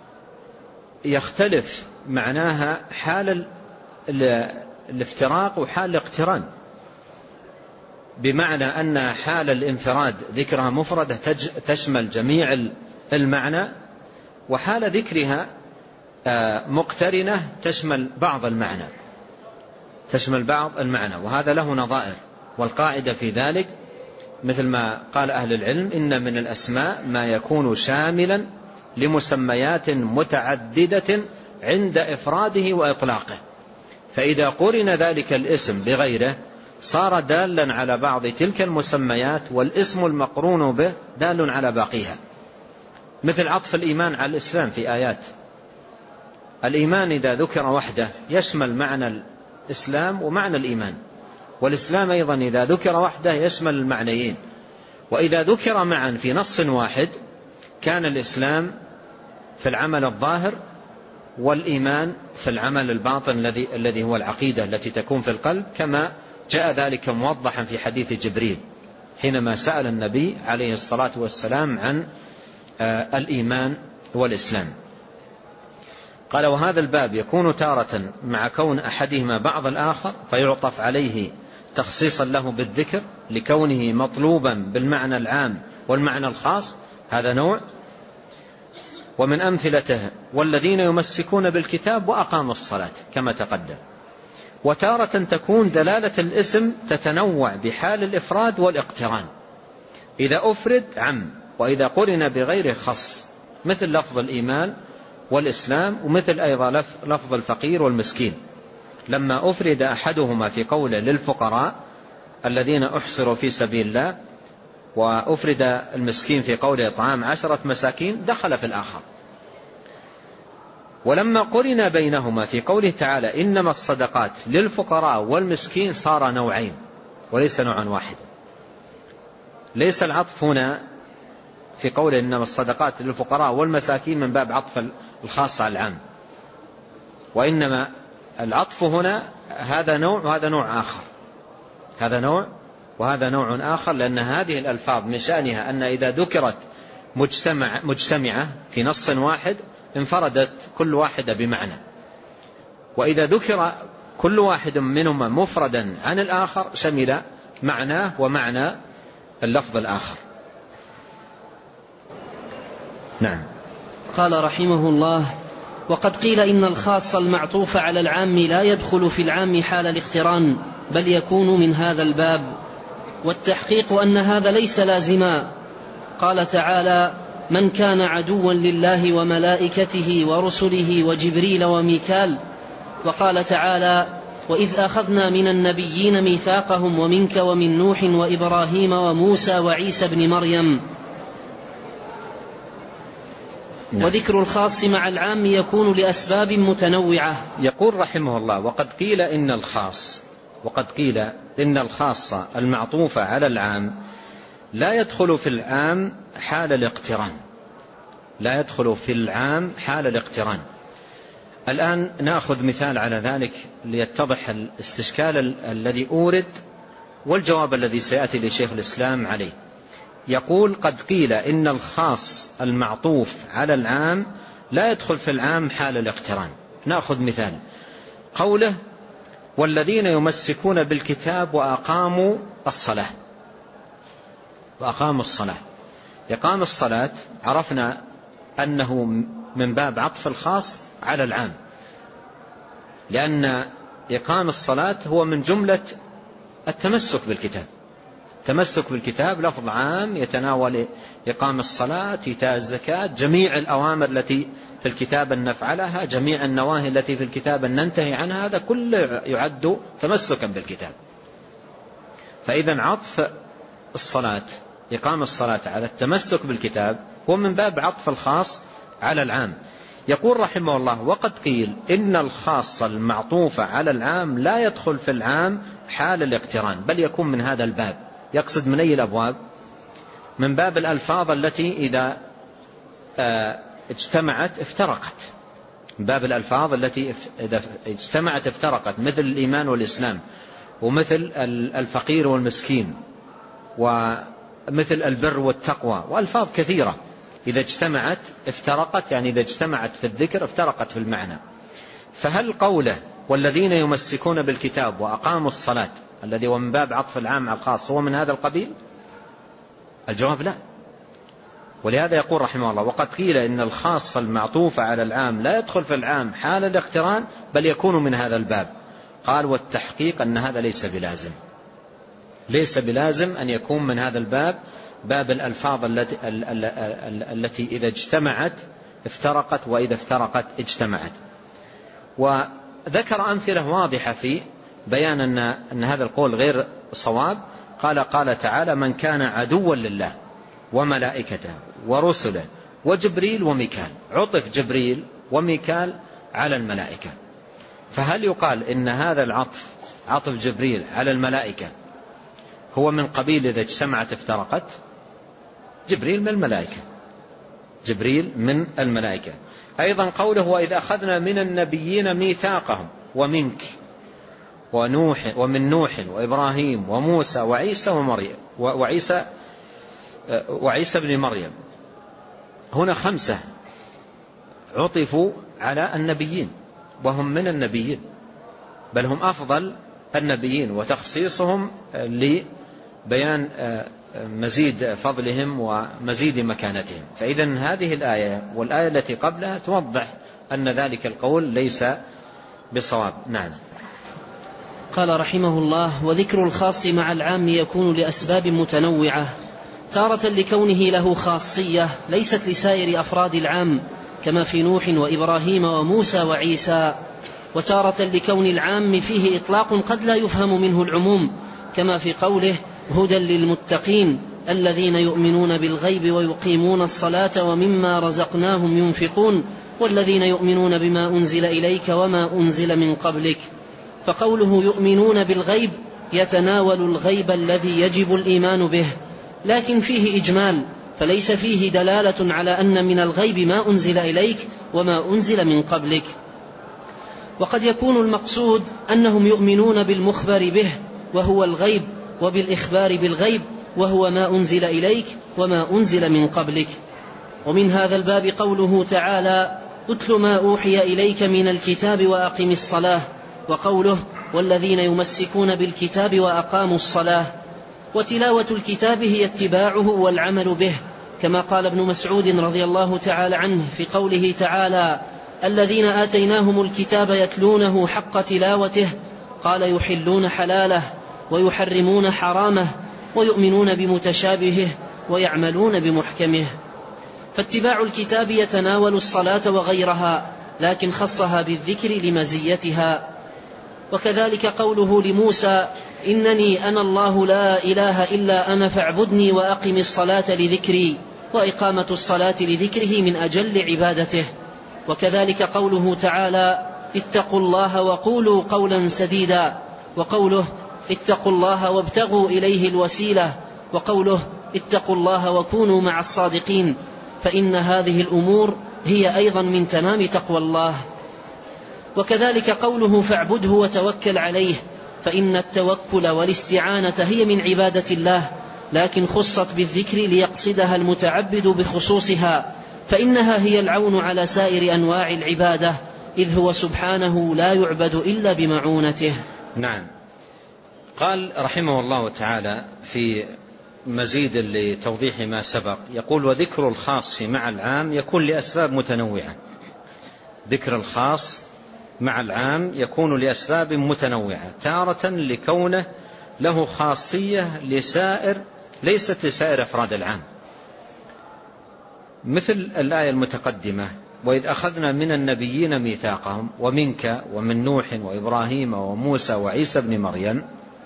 يختلف معناها حال الافتراق وحال الاقتران، بمعنى أن حال الانفراد ذكرها مفردة تشمل جميع المعنى، وحال ذكرها مقترنة تشمل بعض المعنى تشمل بعض المعنى وهذا له نظائر. والقاعدة في ذلك مثل ما قال أهل العلم: إن من الأسماء ما يكون شاملا لمسميات متعددة عند إفراده وإطلاقه، فإذا قرن ذلك الاسم بغيره صار دالا على بعض تلك المسميات، والاسم المقرون به دال على باقيها، مثل عطف الإيمان على الإسلام في آيات. الإيمان إذا ذكر وحده يشمل معنى الإسلام ومعنى الإيمان، والإسلام أيضا إذا ذكر وحده يشمل المعنيين، وإذا ذكر معا في نص واحد كان الإسلام في العمل الظاهر والإيمان في العمل الباطن الذي الذي هو العقيدة التي تكون في القلب، كما جاء ذلك موضحا في حديث جبريل حينما سأل النبي عليه الصلاة والسلام عن الإيمان والإسلام. قال: وهذا الباب يكون تارة مع كون أحدهما بعض الآخر فيعطف عليه تخصيصا له بالذكر لكونه مطلوبا بالمعنى العام والمعنى الخاص، هذا نوع. ومن أمثلته: والذين يمسكون بالكتاب وأقاموا الصلاة، كما تقدم. وتارة تكون دلالة الاسم تتنوع بحال الإفراد والاقتران، إذا أفرد عم وإذا قرن بغيره خص، مثل لفظ الإيمان والإسلام، ومثل أيضا لفظ الفقير والمسكين لما أفرد أحدهما في قوله للفقراء الذين أحصروا في سبيل الله، وأفرد المسكين في قوله إطعام عشرة مساكين، دخل في الآخر. ولما قرن بينهما في قوله تعالى إنما الصدقات للفقراء والمسكين صار نوعين وليس نوعا واحد. ليس العطف هنا في قوله إنما الصدقات للفقراء والمساكين من باب عطف الخاص على العام، وإنما العطف هنا هذا نوع وهذا نوع آخر، هذا نوع وهذا نوع آخر، لأن هذه الألفاظ من شأنها أن إذا ذكرت مجتمع مجتمعة في نص واحد انفردت كل واحدة بمعنى، وإذا ذكر كل واحد منهما مفردا عن الآخر شمل معناه ومعنى اللفظ الآخر. نعم. قال رحمه الله: وقد قيل إن الخاص المعطوف على العام لا يدخل في العام حال الاقتران، بل يكون من هذا الباب، والتحقيق أن هذا ليس لازما. قال تعالى: من كان عدوا لله وملائكته ورسله وجبريل وميكال. وقال تعالى: وإذ أخذنا من النبيين ميثاقهم ومنك ومن نوح وإبراهيم وموسى وعيسى بن مريم. وذكر الخاص مع العام يكون لأسباب متنوعة. يقول رحمه الله: وقد قيل إن الخاص وقد قيل إن الخاص المعطوف على العام لا يدخل في العام حال الاقتران لا يدخل في العام حال الاقتران. الآن نأخذ مثال على ذلك ليتضح الاستشكال الذي أورد والجواب الذي سيأتي لشيخ الإسلام عليه. يقول: قد قيل إن الخاص المعطوف على العام لا يدخل في العام حال الاقتران. نأخذ مثال قوله: والذين يمسكون بالكتاب وأقاموا الصلاة. وأقاموا الصلاة، إقام الصلاة عرفنا أنه من باب عطف الخاص على العام، لأن إقام الصلاة هو من جملة التمسك بالكتاب. تمسك بالكتاب لفظ عام يتناول إقام الصلاة، إيتاء الزكاة، جميع الأوامر التي في الكتاب أن نفعلها، جميع النواهي التي في الكتاب أن ننتهي عنها، هذا كله يعد تمسكا بالكتاب. فإذا عطف الصلاة إقام الصلاة على التمسك بالكتاب هو من باب عطف الخاص على العام. يقول رحمه الله: وقد قيل إن الخاص المعطوف على العام لا يدخل في العام حال الاقتران، بل يكون من هذا الباب. يقصد من أي الأبواب؟ من باب الألفاظ التي إذا اجتمعت افترقت، باب الألفاظ التي إذا اجتمعت افترقت، مثل الإيمان والإسلام، ومثل الفقير والمسكين، ومثل البر والتقوى، وألفاظ كثيرة إذا اجتمعت افترقت، يعني إذا اجتمعت في الذكر افترقت في المعنى. فهل قوله والذين يمسكون بالكتاب وأقاموا الصلاة الذي هو من باب عطف العام على الخاص هو من هذا القبيل؟ الجواب لا. ولهذا يقول رحمه الله: وقد قيل إن الخاص المعطوف على العام لا يدخل في العام حال الاقتران بل يكون من هذا الباب. قال: والتحقيق أن هذا ليس بلازم، ليس بلازم أن يكون من هذا الباب، باب الألفاظ التي, التي إذا اجتمعت افترقت وإذا افترقت اجتمعت. وذكر أمثلة واضحة في بيان أن, أن هذا القول غير صواب. قال قال تعالى: من كان عدوا لله وملائكته ورسله وجبريل وميكال. عطف جبريل وميكال على الملائكة، فهل يقال إن هذا العطف عطف جبريل على الملائكة هو من قبيل إذا اجتمعت افترقت؟ جبريل من الملائكة، جبريل من الملائكة. أيضا قوله: وإذا أخذنا من النبيين ميثاقهم ومنك ونوح ومن نوح وإبراهيم وموسى وعيسى ومريم وعيسى وعيسى بن مريم. هنا خمسة عطفوا على النبيين وهم من النبيين، بل هم أفضل النبيين، وتخصيصهم لبيان مزيد فضلهم ومزيد مكانتهم. فإذن هذه الآية والآية التي قبلها توضح أن ذلك القول ليس بصواب. نعم. قال رحمه الله: وذكر الخاص مع العام يكون لأسباب متنوعة، تارة لكونه له خاصية ليست لسائر أفراد العام كما في نوح وإبراهيم وموسى وعيسى، وتارة لكون العام فيه إطلاق قد لا يفهم منه العموم كما في قوله: هدى للمتقين الذين يؤمنون بالغيب ويقيمون الصلاة ومما رزقناهم ينفقون والذين يؤمنون بما أنزل إليك وما أنزل من قبلك. فقوله يؤمنون بالغيب يتناول الغيب الذي يجب الإيمان به، لكن فيه إجمال، فليس فيه دلالة على أن من الغيب ما أنزل إليك وما أنزل من قبلك. وقد يكون المقصود أنهم يؤمنون بالمخبر به وهو الغيب، وبالإخبار بالغيب وهو ما أنزل إليك وما أنزل من قبلك. ومن هذا الباب قوله تعالى: اتل ما أوحي إليك من الكتاب وأقم الصلاة، وقوله: والذين يمسكون بالكتاب وأقاموا الصلاة. وتلاوة الكتاب هي اتباعه والعمل به، كما قال ابن مسعود رضي الله تعالى عنه في قوله تعالى: الذين آتيناهم الكتاب يتلونه حق تلاوته، قال: يحلون حلاله ويحرمون حرامه ويؤمنون بمتشابهه ويعملون بمحكمه. فاتباع الكتاب يتناول الصلاة وغيرها، لكن خصها بالذكر لمزيتها. وكذلك قوله لموسى: إنني أنا الله لا إله إلا أنا فاعبدني وأقم الصلاة لذكري، وإقامة الصلاة لذكره من أجل عبادته. وكذلك قوله تعالى: اتقوا الله وقولوا قولا سديدا، وقوله: اتقوا الله وابتغوا إليه الوسيلة، وقوله: اتقوا الله وكونوا مع الصادقين، فإن هذه الأمور هي أيضا من تمام تقوى الله. وكذلك قوله: فاعبده وتوكل عليه، فإن التوكل والاستعانة هي من عبادة الله، لكن خصت بالذكر ليقصدها المتعبد بخصوصها، فإنها هي العون على سائر أنواع العبادة، إذ هو سبحانه لا يعبد إلا بمعونته. نعم. قال رحمه الله تعالى في مزيد لتوضيح ما سبق، يقول: وذكر الخاص مع العام يكون لأسباب متنوعة. ذكر الخاص مع العام يكون لأسباب متنوعة، تارة لكونه له خاصية لسائر ليست لسائر أفراد العام، مثل الآية المتقدمة: وإذ أخذنا من النبيين ميثاقهم ومنك ومن نوح وإبراهيم وموسى وعيسى بن مريم.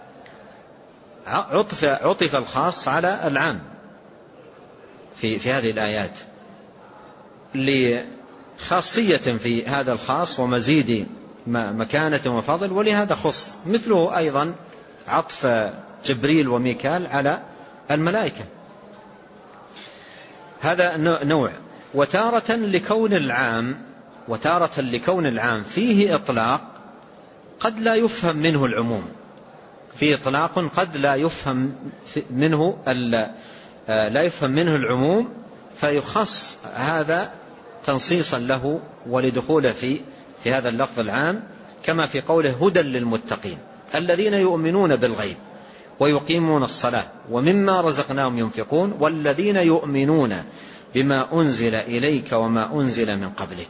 عطف, عطف الخاص على العام في, في هذه الآيات لخاصية في هذا الخاص ومزيد مكانة وفضل، ولهذا خص. مثله أيضا عطف جبريل وميكال على الملائكة، هذا نوع. وتارة لكون العام وتارة لكون العام فيه إطلاق قد لا يفهم منه العموم، فيه إطلاق قد لا يفهم منه لا يفهم منه العموم، فيخص هذا تنصيصا له ولدخوله في في هذا اللفظ العام، كما في قوله هدى للمتقين الذين يؤمنون بالغيب ويقيمون الصلاة ومما رزقناهم ينفقون والذين يؤمنون بما أنزل إليك وما أنزل من قبلك.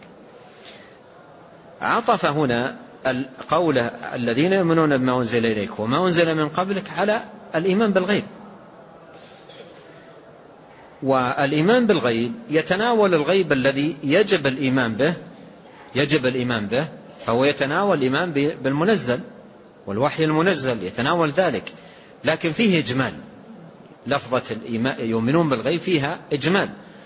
عطف هنا القول الذين يؤمنون بما أنزل إليك وما أنزل من قبلك على الإيمان بالغيب، والإيمان بالغيب يتناول الغيب الذي يجب الإيمان به يجب الإيمان به فهو يتناول الإيمان بالمنزل والوحي المنزل يتناول ذلك، لكن فيه إجمال. لفظة يؤمنون بالغيب فيها إجمال،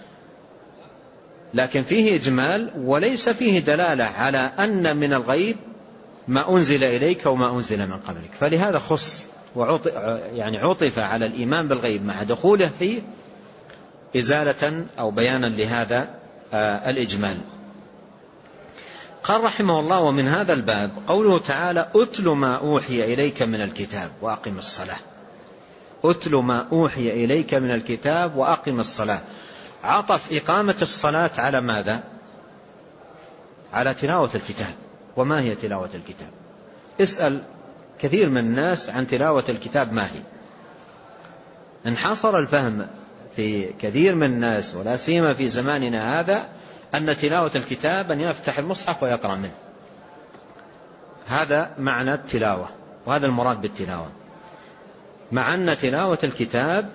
لكن فيه إجمال وليس فيه دلالة على أن من الغيب ما أنزل إليك وما أنزل من قبلك، فلهذا خص وعطف يعني عطف على الإيمان بالغيب مع دخوله فيه إزالة أو بيانا لهذا الإجمال. قال رحمه الله: ومن هذا الباب قوله تعالى: أتل ما أوحي إليك من الكتاب وأقم الصلاة. أتل ما أوحي إليك من الكتاب وأقم الصلاة، عطف إقامة الصلاة على ماذا؟ على تلاوة الكتاب. وما هي تلاوة الكتاب؟ اسأل كثير من الناس عن تلاوة الكتاب ما هي. انحصر الفهم في كثير من الناس ولا سيما في زماننا هذا أن تلاوة الكتاب أن يفتح المصحف ويقرأ منه، هذا معنى التلاوة وهذا المراد بالتلاوة، مع أن تلاوة الكتاب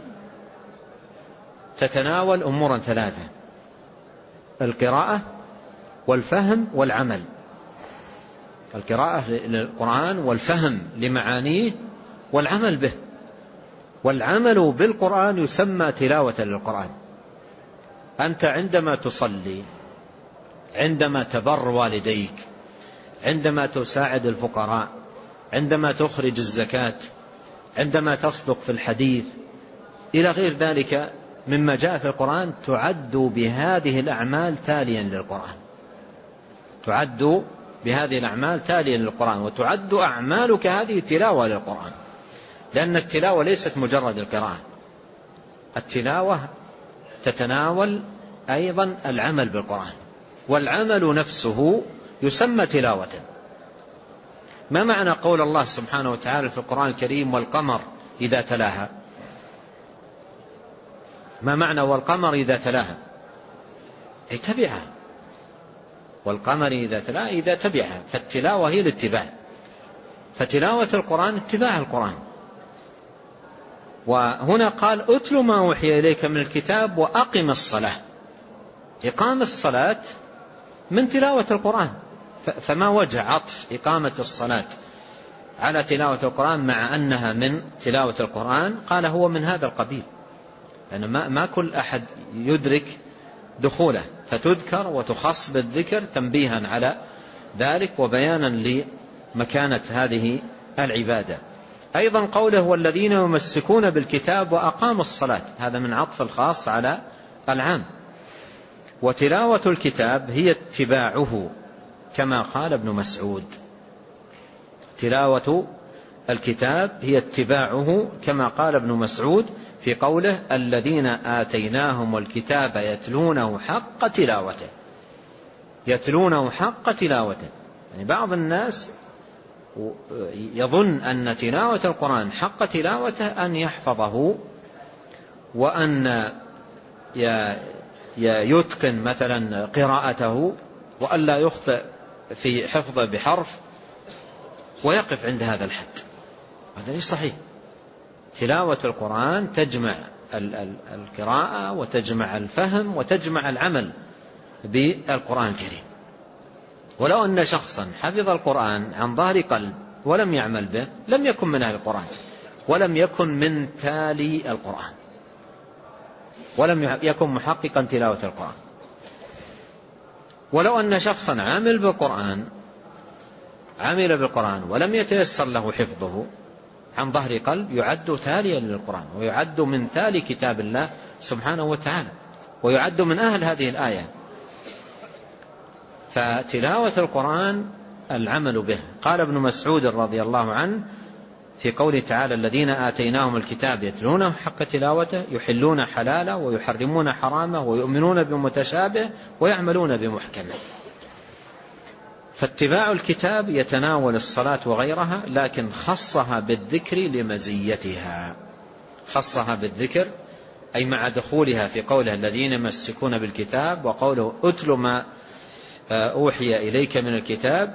تتناول أمورا ثلاثة: القراءة والفهم والعمل. القراءة للقرآن والفهم لمعانيه والعمل به، والعمل بالقرآن يسمى تلاوة للقرآن. أنت عندما تصلي، عندما تبر والديك، عندما تساعد الفقراء، عندما تخرج الزكاة، عندما تصدق في الحديث إلى غير ذلك مما جاء في القرآن، تعد بهذه الأعمال تاليا للقرآن، تعد بهذه الأعمال تاليا للقرآن، وتعد أعمالك هذه تلاوة للقرآن، لأن التلاوة ليست مجرد القراءة، التلاوة تتناول أيضا العمل بالقرآن، والعمل نفسه يسمى تلاوة. ما معنى قول الله سبحانه وتعالى في القرآن الكريم: والقمر إذا تلاها؟ ما معنى والقمر إذا تلاها؟ اتبعها. والقمر إذا تلاها إذا تبعها، فالتلاوة هي الاتباع، فتلاوة القرآن اتباع القرآن. وهنا قال: أتل ما أوحي إليك من الكتاب وأقم الصلاة. إقام الصلاة من تلاوة القرآن، فما وجه عطف إقامة الصلاة على تلاوة القرآن مع أنها من تلاوة القرآن؟ قال: هو من هذا القبيل، لأن يعني ما, ما كل أحد يدرك دخوله، فتذكر وتخص بالذكر تنبيها على ذلك وبيانا لمكانة هذه العبادة. أيضا قوله: والذين يمسكون بالكتاب وأقاموا الصلاة، هذا من عطف الخاص على العام. وتلاوة الكتاب هي اتباعه كما قال ابن مسعود، تلاوة الكتاب هي اتباعه كما قال ابن مسعود في قوله: الذين آتيناهم الكتاب يتلونه حق تلاوته. يتلونه حق تلاوته، يعني بعض الناس يظن أن تلاوة القرآن حق تلاوته أن يحفظه وأن يتقن مثلا قراءته وأن لا يخطئ في حفظه بحرف ويقف عند هذا الحد. هذا ليس صحيح. تلاوة القرآن تجمع القراءة وتجمع الفهم وتجمع العمل بالقرآن الكريم. ولو أن شخصا حفظ القرآن عن ظهر قلب ولم يعمل به لم يكن من أهل القرآن، ولم يكن من تالي القرآن، ولم يكن محققا تلاوة القرآن. ولو أن شخصا عامل بالقرآن عمل بالقرآن ولم يتيسر له حفظه عن ظهر قلب يعد تاليا للقرآن، ويعد من تالي كتاب الله سبحانه وتعالى، ويعد من أهل هذه الآية. فتلاوة القرآن العمل به. قال ابن مسعود رضي الله عنه في قوله تعالى الذين آتيناهم الكتاب يتلونه حق تلاوته يحلون حلاله ويحرمون حرامه ويؤمنون بمتشابه ويعملون بمحكمه. فاتباع الكتاب يتناول الصلاة وغيرها، لكن خصها بالذكر لمزيتها، خصها بالذكر أي مع دخولها في قوله الذين يمسكون بالكتاب، وقوله أتل ما أوحي إليك من الكتاب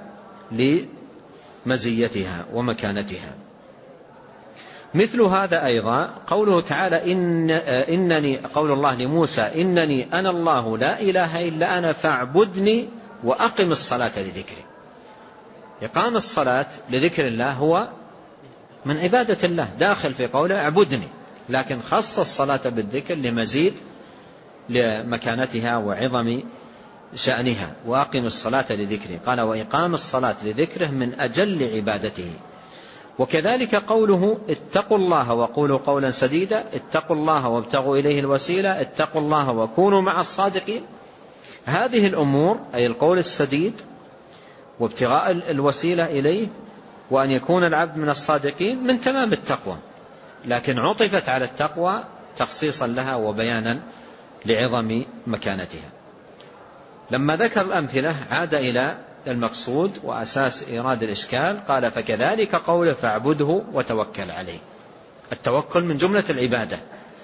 لمزيتها ومكانتها. مثل هذا أيضا قوله تعالى إن إنني قول الله لموسى إنني أنا الله لا إله إلا أنا فاعبدني وأقم الصلاة لذكري. إقام الصلاة لذكر الله هو من عبادة الله، داخل في قوله اعبدني، لكن خص الصلاة بالذكر لمزيد لمكانتها وعظم شأنها. وأقم الصلاة لذكري قال وإقام الصلاة لذكره من أجل عبادته. وكذلك قوله اتقوا الله وقولوا قولا سديدا، اتقوا الله وابتغوا إليه الوسيلة، اتقوا الله وكونوا مع الصادقين. هذه الأمور أي القول السديد وابتغاء الوسيلة إليه وأن يكون العبد من الصادقين من تمام التقوى، لكن عطفت على التقوى تخصيصا لها وبيانا لعظم مكانتها. لما ذكر الأمثلة عاد إلى المقصود وأساس إيراد الإشكال، قال فكذلك قوله فاعبده وتوكل عليه. التوكل من جملة العبادة،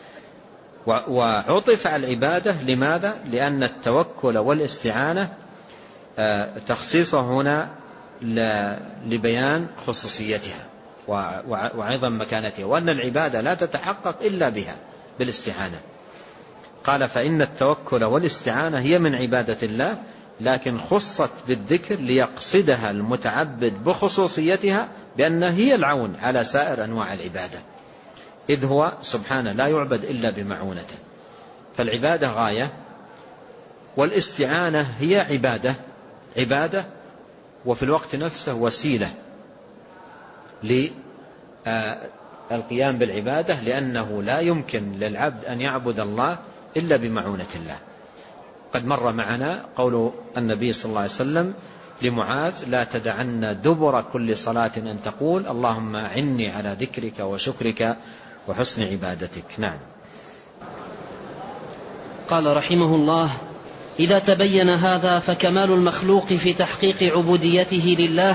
وعطف على العبادة لماذا؟ لأن التوكل والاستعانة تخصيصه هنا لبيان خصوصيتها وعظم مكانتها، وأن العبادة لا تتحقق إلا بها بالاستعانة. قال فإن التوكل والاستعانة هي من عبادة الله، لكن خصت بالذكر ليقصدها المتعبد بخصوصيتها بأنها هي العون على سائر أنواع العبادة، إذ هو سبحانه لا يعبد إلا بمعونته. فالعبادة غاية، والاستعانة هي عبادة عبادة وفي الوقت نفسه وسيلة للقيام بالعبادة، لأنه لا يمكن للعبد أن يعبد الله إلا بمعونة الله. قد مر معنا قول النبي صلى الله عليه وسلم لمعاذ لا تدعن دبر كل صلاة أن تقول اللهم أعني على ذكرك وشكرك وحسن عبادتك. نعم. قال رحمه الله إذا تبين هذا فكمال المخلوق في تحقيق عبوديته لله.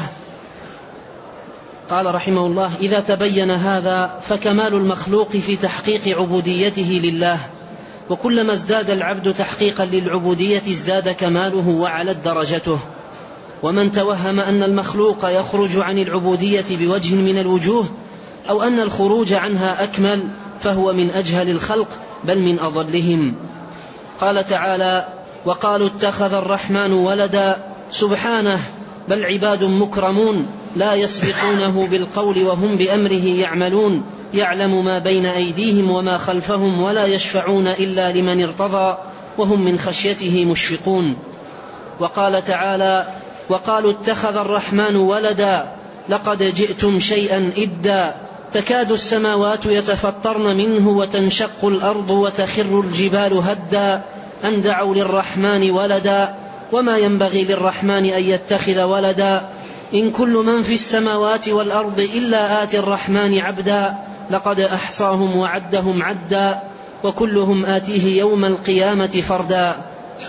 قال رحمه الله إذا تبين هذا فكمال المخلوق في تحقيق عبوديته لله، وكلما ازداد العبد تحقيقا للعبودية ازداد كماله وعلت درجته. ومن توهم أن المخلوق يخرج عن العبودية بوجه من الوجوه أو أن الخروج عنها أكمل فهو من أجهل الخلق بل من أضلهم. قال تعالى وقالوا اتخذ الرحمن ولدا سبحانه بل عباد مكرمون لا يسبقونه بالقول وهم بأمره يعملون يعلم ما بين أيديهم وما خلفهم ولا يشفعون إلا لمن ارتضى وهم من خشيته مشفقون. وقال تعالى وقالوا اتخذ الرحمن ولدا لقد جئتم شيئا إدا تكاد السماوات يتفطرن منه وتنشق الأرض وتخر الجبال هدا أن دعوا للرحمن ولدا وما ينبغي للرحمن أن يتخذ ولدا إن كل من في السماوات والأرض إلا آتي الرحمن عبدا لقد أحصاهم وعدهم عدا وكلهم آتيه يوم القيامة فردا.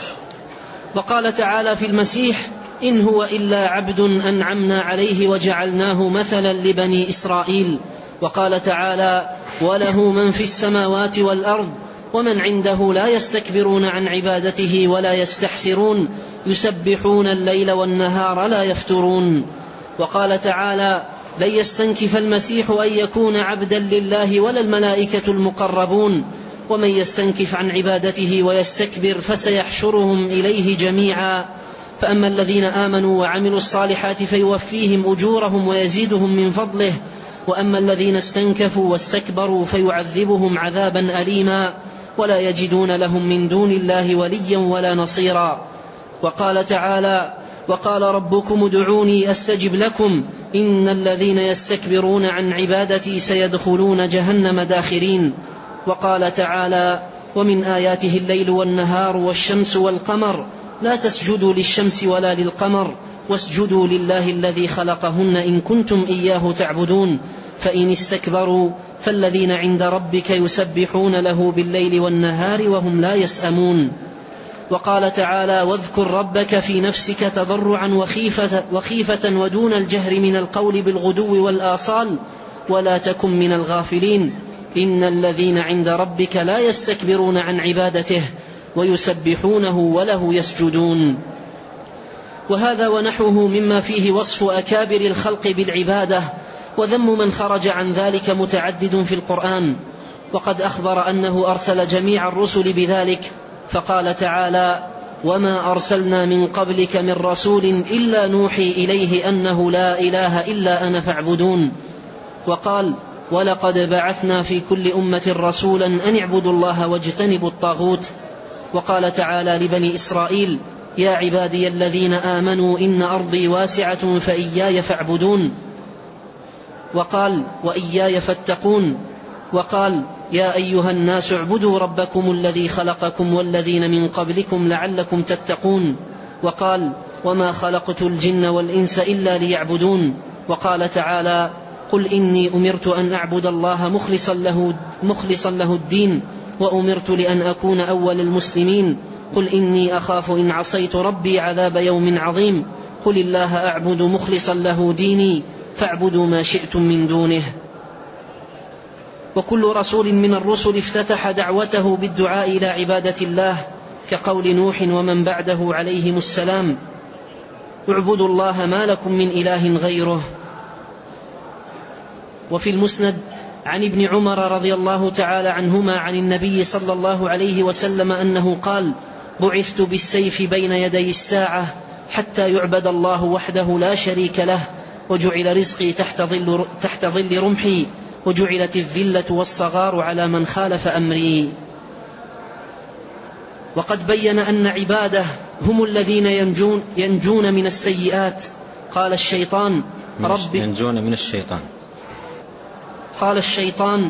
وقال تعالى في المسيح إن هو إلا عبد أنعمنا عليه وجعلناه مثلا لبني إسرائيل. وقال تعالى وله من في السماوات والأرض ومن عنده لا يستكبرون عن عبادته ولا يستحسرون يسبحون الليل والنهار لا يفترون. وقال تعالى لن يستنكف المسيح أن يكون عبدا لله ولا الملائكة المقربون ومن يستنكف عن عبادته ويستكبر فسيحشرهم إليه جميعا. فأما الذين آمنوا وعملوا الصالحات فيوفيهم أجورهم ويزيدهم من فضله وأما الذين استنكفوا واستكبروا فيعذبهم عذابا أليما ولا يجدون لهم من دون الله وليا ولا نصيرا. وقال تعالى وقال ربكم ادعوني أستجب لكم إن الذين يستكبرون عن عبادتي سيدخلون جهنم داخرين. وقال تعالى ومن آياته الليل والنهار والشمس والقمر لا تسجدوا للشمس ولا للقمر واسجدوا لله الذي خلقهن إن كنتم إياه تعبدون فإن استكبروا فالذين عند ربك يسبحون له بالليل والنهار وهم لا يسأمون. وقال تعالى: واذكر ربك في نفسك تضرعا وخيفة, وخيفة ودون الجهر من القول بالغدو والآصال ولا تكن من الغافلين إن الذين عند ربك لا يستكبرون عن عبادته ويسبحونه وله يسجدون. وهذا ونحوه مما فيه وصف أكابر الخلق بالعبادة، وذم من خرج عن ذلك متعدد في القرآن. وقد أخبر أنه أرسل جميع الرسل بذلك، فقال تعالى: وما أرسلنا من قبلك من رسول إلا نوحي إليه أنه لا إله إلا أنا فاعبدون. وقال: ولقد بعثنا في كل أمة رسولا أن اعبدوا الله واجتنبوا الطاغوت. وقال تعالى لبني إسرائيل: يا عبادي الذين آمنوا إن أرضي واسعة فإياي فاعبدون. وقال: وإياي فاتقون. وقال: يا أيها الناس اعبدوا ربكم الذي خلقكم والذين من قبلكم لعلكم تتقون. وقال: وما خلقت الجن والإنس إلا ليعبدون. وقال تعالى: قل إني أمرت أن أعبد الله مخلصا له, مخلصا له الدين وأمرت لأن أكون أول المسلمين. قل إني أخاف إن عصيت ربي عذاب يوم عظيم. قل الله أعبد مخلصا له ديني فاعبدوا ما شئتم من دونه. وكل رسول من الرسل افتتح دعوته بالدعاء إلى عبادة الله، كقول نوح ومن بعده عليهم السلام: اعبدوا الله ما لكم من إله غيره. وفي المسند عن ابن عمر رضي الله تعالى عنهما عن النبي صلى الله عليه وسلم أنه قال: بعثت بالسيف بين يدي الساعة حتى يعبد الله وحده لا شريك له، وجعل رزقي تحت ظل, تحت ظل رمحي، وجعلت الذلة والصغار على من خالف أمري. وقد بين أن عباده هم الذين ينجون, ينجون من السيئات. قال الشيطان: رب ينجون من الشيطان قال الشيطان: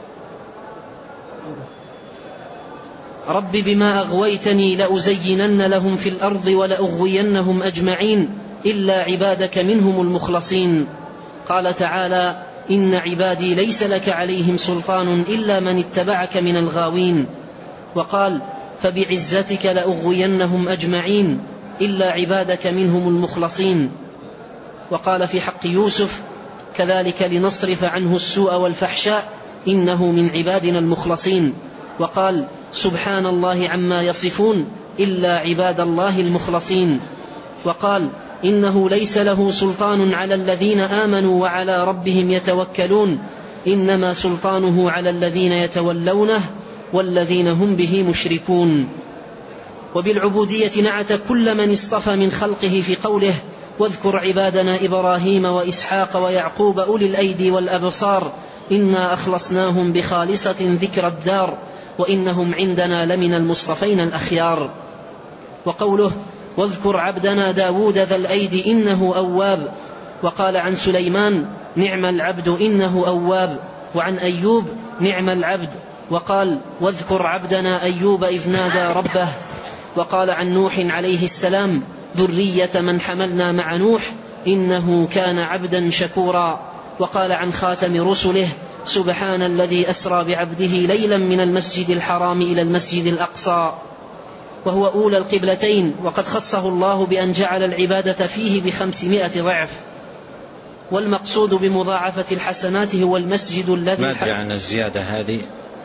رب بما أغويتني لأزينن لهم في الأرض ولأغوينهم أجمعين إلا عبادك منهم المخلصين. قال تعالى: إن عبادي ليس لك عليهم سلطان إلا من اتبعك من الغاوين. وقال: فبعزتك لأغوينهم أجمعين إلا عبادك منهم المخلصين. وقال في حق يوسف: كذلك لنصرف عنه السوء والفحشاء إنه من عبادنا المخلصين. وقال: سبحان الله عما يصفون إلا عباد الله المخلصين. وقال: إنه ليس له سلطان على الذين آمنوا وعلى ربهم يتوكلون إنما سلطانه على الذين يتولونه والذين هم به مشركون. وبالعبودية نعت كل من اصطفى من خلقه في قوله: واذكر عبادنا إبراهيم وإسحاق ويعقوب أولي الأيدي والأبصار إنا أخلصناهم بخالصة ذكر الدار وإنهم عندنا لمن المصطفين الأخيار. وقوله: واذكر عبدنا داود ذا الأيد إنه أواب. وقال عن سليمان: نعم العبد إنه أواب. وعن أيوب: نعم العبد. وقال: واذكر عبدنا أيوب إذ نادى ربه. وقال عن نوح عليه السلام: ذرية من حملنا مع نوح إنه كان عبدا شكورا. وقال عن خاتم رسله: سبحان الذي أسرى بعبده ليلا من المسجد الحرام إلى المسجد الأقصى، وهو أولى القبلتين، وقد خصه الله بأن جعل العبادة فيه بخمسمائة ضعف. والمقصود بمضاعفة الحسنات هو المسجد الذي ما أدري عن الزيادة هذه،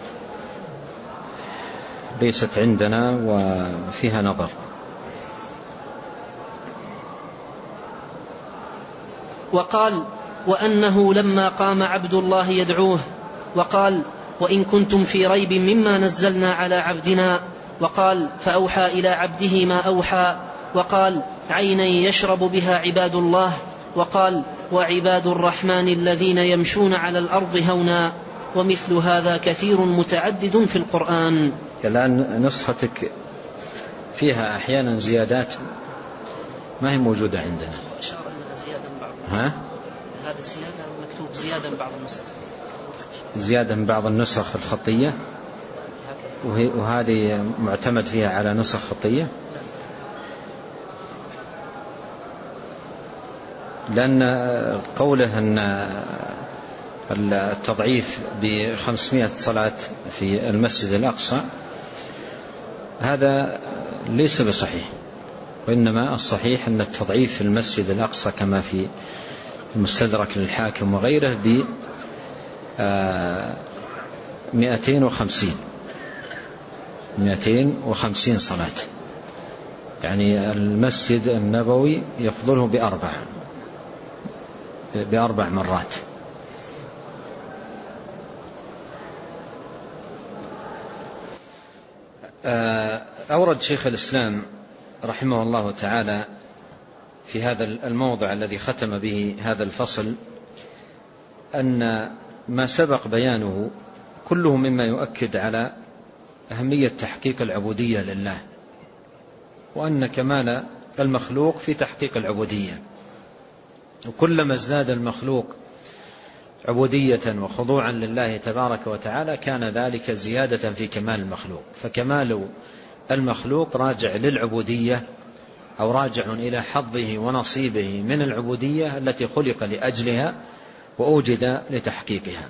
ليست عندنا وفيها نظر. وقال: وأنه لما قام عبد الله يدعوه. وقال: وإن كنتم في ريب مما نزلنا على عبدنا. وقال: فأوحى إلى عبده ما أوحى. وقال: عينا يشرب بها عباد الله. وقال: وعباد الرحمن الذين يمشون على الأرض هونا. ومثل هذا كثير متعدد في القرآن. الآن نسختك فيها أحيانا زيادات ما هي موجودة عندنا. إشارة أنها زيادة بعض ها؟ هذا الزيادة مكتوب زيادة بعض النسخ، زيادة من بعض النسخ الخطية، وهذه معتمد فيها على نسخ خطية. لأن قوله أن التضعيف بخمسمائة صلاة في المسجد الأقصى هذا ليس بصحيح، وإنما الصحيح أن التضعيف في المسجد الأقصى كما في المستدرك للحاكم وغيره ب مئتين وخمسين مئتين وخمسين صلاة، يعني المسجد النبوي يفضله بأربع بأربع مرات. أورد شيخ الإسلام رحمه الله تعالى في هذا الموضع الذي ختم به هذا الفصل أن ما سبق بيانه كله مما يؤكد على أهمية تحقيق العبودية لله، وأن كمال المخلوق في تحقيق العبودية، وكلما ازداد المخلوق عبودية وخضوعا لله تبارك وتعالى كان ذلك زيادة في كمال المخلوق. فكمال المخلوق راجع للعبودية أو راجع إلى حظه ونصيبه من العبودية التي خلق لأجلها وأوجد لتحقيقها.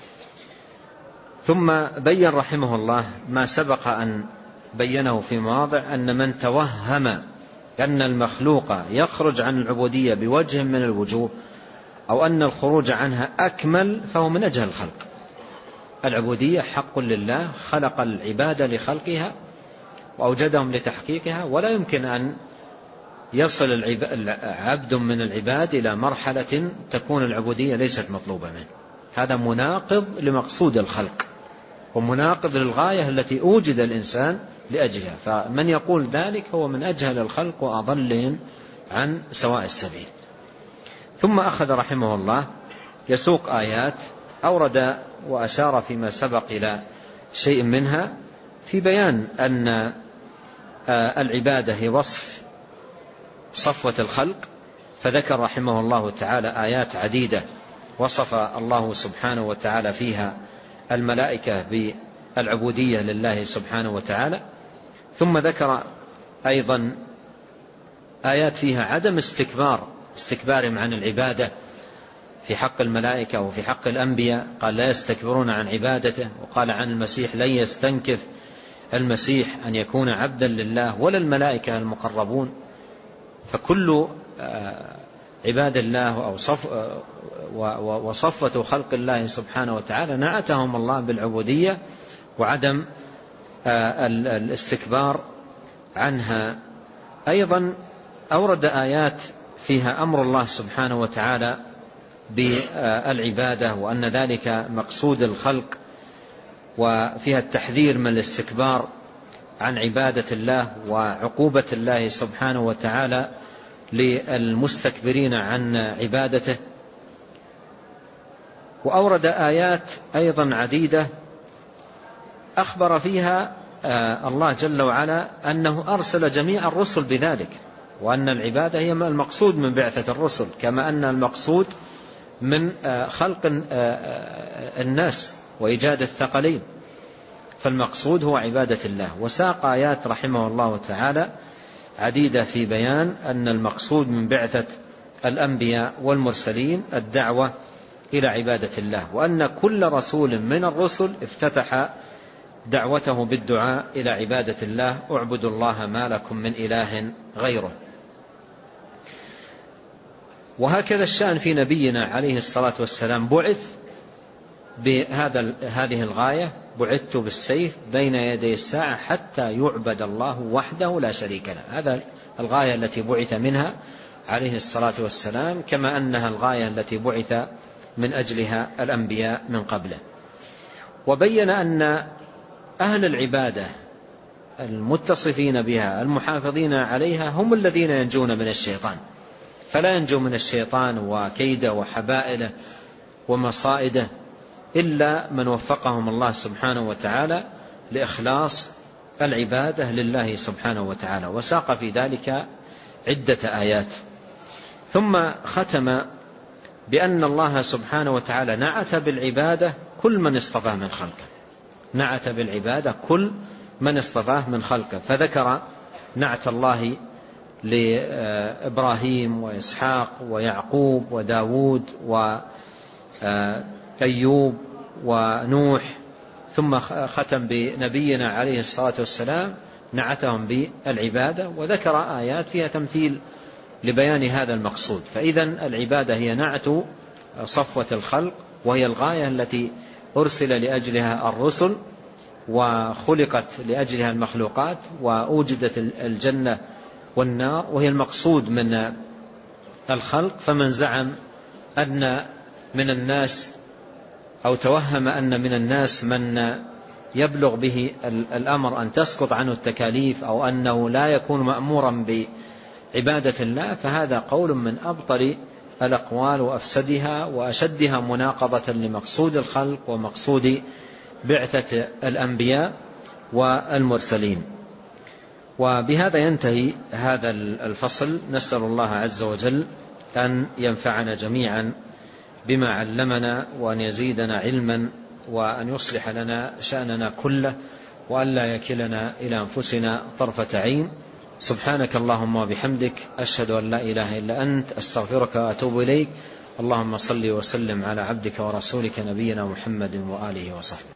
ثم بين رحمه الله ما سبق أن بينه في مواضع أن من توهم أن المخلوق يخرج عن العبودية بوجه من الوجوه أو أن الخروج عنها أكمل فهو من أجهل الخلق. العبودية حق لله، خلق العبادة لخلقها وأوجدهم لتحقيقها، ولا يمكن أن يصل العبد من العباد إلى مرحلة تكون العبودية ليست مطلوبة منه. هذا مناقض لمقصود الخلق ومناقض للغاية التي أوجد الإنسان لأجلها، فمن يقول ذلك هو من أجهل الخلق وأضلهم عن سواء السبيل. ثم أخذ رحمه الله يسوق آيات أورد وأشار فيما سبق إلى شيء منها في بيان أن العبادة هي وصف صفوة الخلق، فذكر رحمه الله تعالى آيات عديدة وصف الله سبحانه وتعالى فيها الملائكة بالعبودية لله سبحانه وتعالى. ثم ذكر أيضا آيات فيها عدم استكبار استكبارهم عن العبادة في حق الملائكة وفي حق الأنبياء، قال لا يستكبرون عن عبادته، وقال عن المسيح لن يستنكف المسيح أن يكون عبدا لله ولا الملائكة المقربون. فكل عباد الله أو صف وصفة خلق الله سبحانه وتعالى نعتهم الله بالعبودية وعدم الاستكبار عنها. أيضا أورد آيات فيها أمر الله سبحانه وتعالى بالعبادة وأن ذلك مقصود الخلق، وفيها التحذير من الاستكبار عن عبادة الله وعقوبة الله سبحانه وتعالى للمستكبرين عن عبادته. وأورد آيات أيضا عديدة أخبر فيها الله جل وعلا أنه أرسل جميع الرسل بذلك، وأن العبادة هي المقصود من بعثة الرسل، كما أن المقصود من خلق الناس وإيجاد الثقلين، فالمقصود هو عبادة الله. وساق آيات رحمه الله تعالى عديدة في بيان أن المقصود من بعثة الأنبياء والمرسلين الدعوة إلى عبادة الله، وأن كل رسول من الرسل افتتح دعوته بالدعاء إلى عبادة الله، اعبدوا الله ما لكم من إله غيره. وهكذا الشأن في نبينا عليه الصلاة والسلام، بعث بهذا هذه الغاية، بعثت بالسيف بين يدي الساعة حتى يعبد الله وحده لا شريك له. هذا الغاية التي بعث منها عليه الصلاة والسلام، كما أنها الغاية التي بعث من أجلها الأنبياء من قبله. وبين أن أهل العبادة المتصفين بها المحافظين عليها هم الذين ينجون من الشيطان، فلا ينجو من الشيطان وكيده وحبائله ومصائده إلا من وفقهم الله سبحانه وتعالى لإخلاص العبادة لله سبحانه وتعالى، وساق في ذلك عدة آيات. ثم ختم بأن الله سبحانه وتعالى نعت بالعبادة كل من اصطفاه من خلقه، نعت بالعبادة كل من اصطفاه من خلقه، فذكر نعت الله لإبراهيم وإسحاق ويعقوب وداود وأيوب ونوح، ثم ختم بنبينا عليه الصلاة والسلام نعتهم بالعبادة، وذكر آيات فيها تمثيل لبيان هذا المقصود. فإذن العبادة هي نعت صفوة الخلق، وهي الغاية التي أرسل لأجلها الرسل وخلقت لأجلها المخلوقات، وأوجدت الجنة والنار، وهي المقصود من الخلق. فمن زعم أن من الناس أو توهم أن من الناس من يبلغ به الأمر أن تسقط عنه التكاليف أو أنه لا يكون مأمورا بعبادة الله، فهذا قول من أبطل الأقوال وأفسدها وأشدها مناقضة لمقصود الخلق ومقصود بعثة الأنبياء والمرسلين. وبهذا ينتهي هذا الفصل. نسأل الله عز وجل أن ينفعنا جميعا بما علمنا، وأن يزيدنا علما، وأن يصلح لنا شأننا كله، وأن لا يكلنا إلى أنفسنا طرفة عين. سبحانك اللهم وبحمدك، أشهد أن لا إله إلا أنت، أستغفرك وأتوب إليك. اللهم صل وسلم على عبدك ورسولك نبينا محمد وآله وصحبه.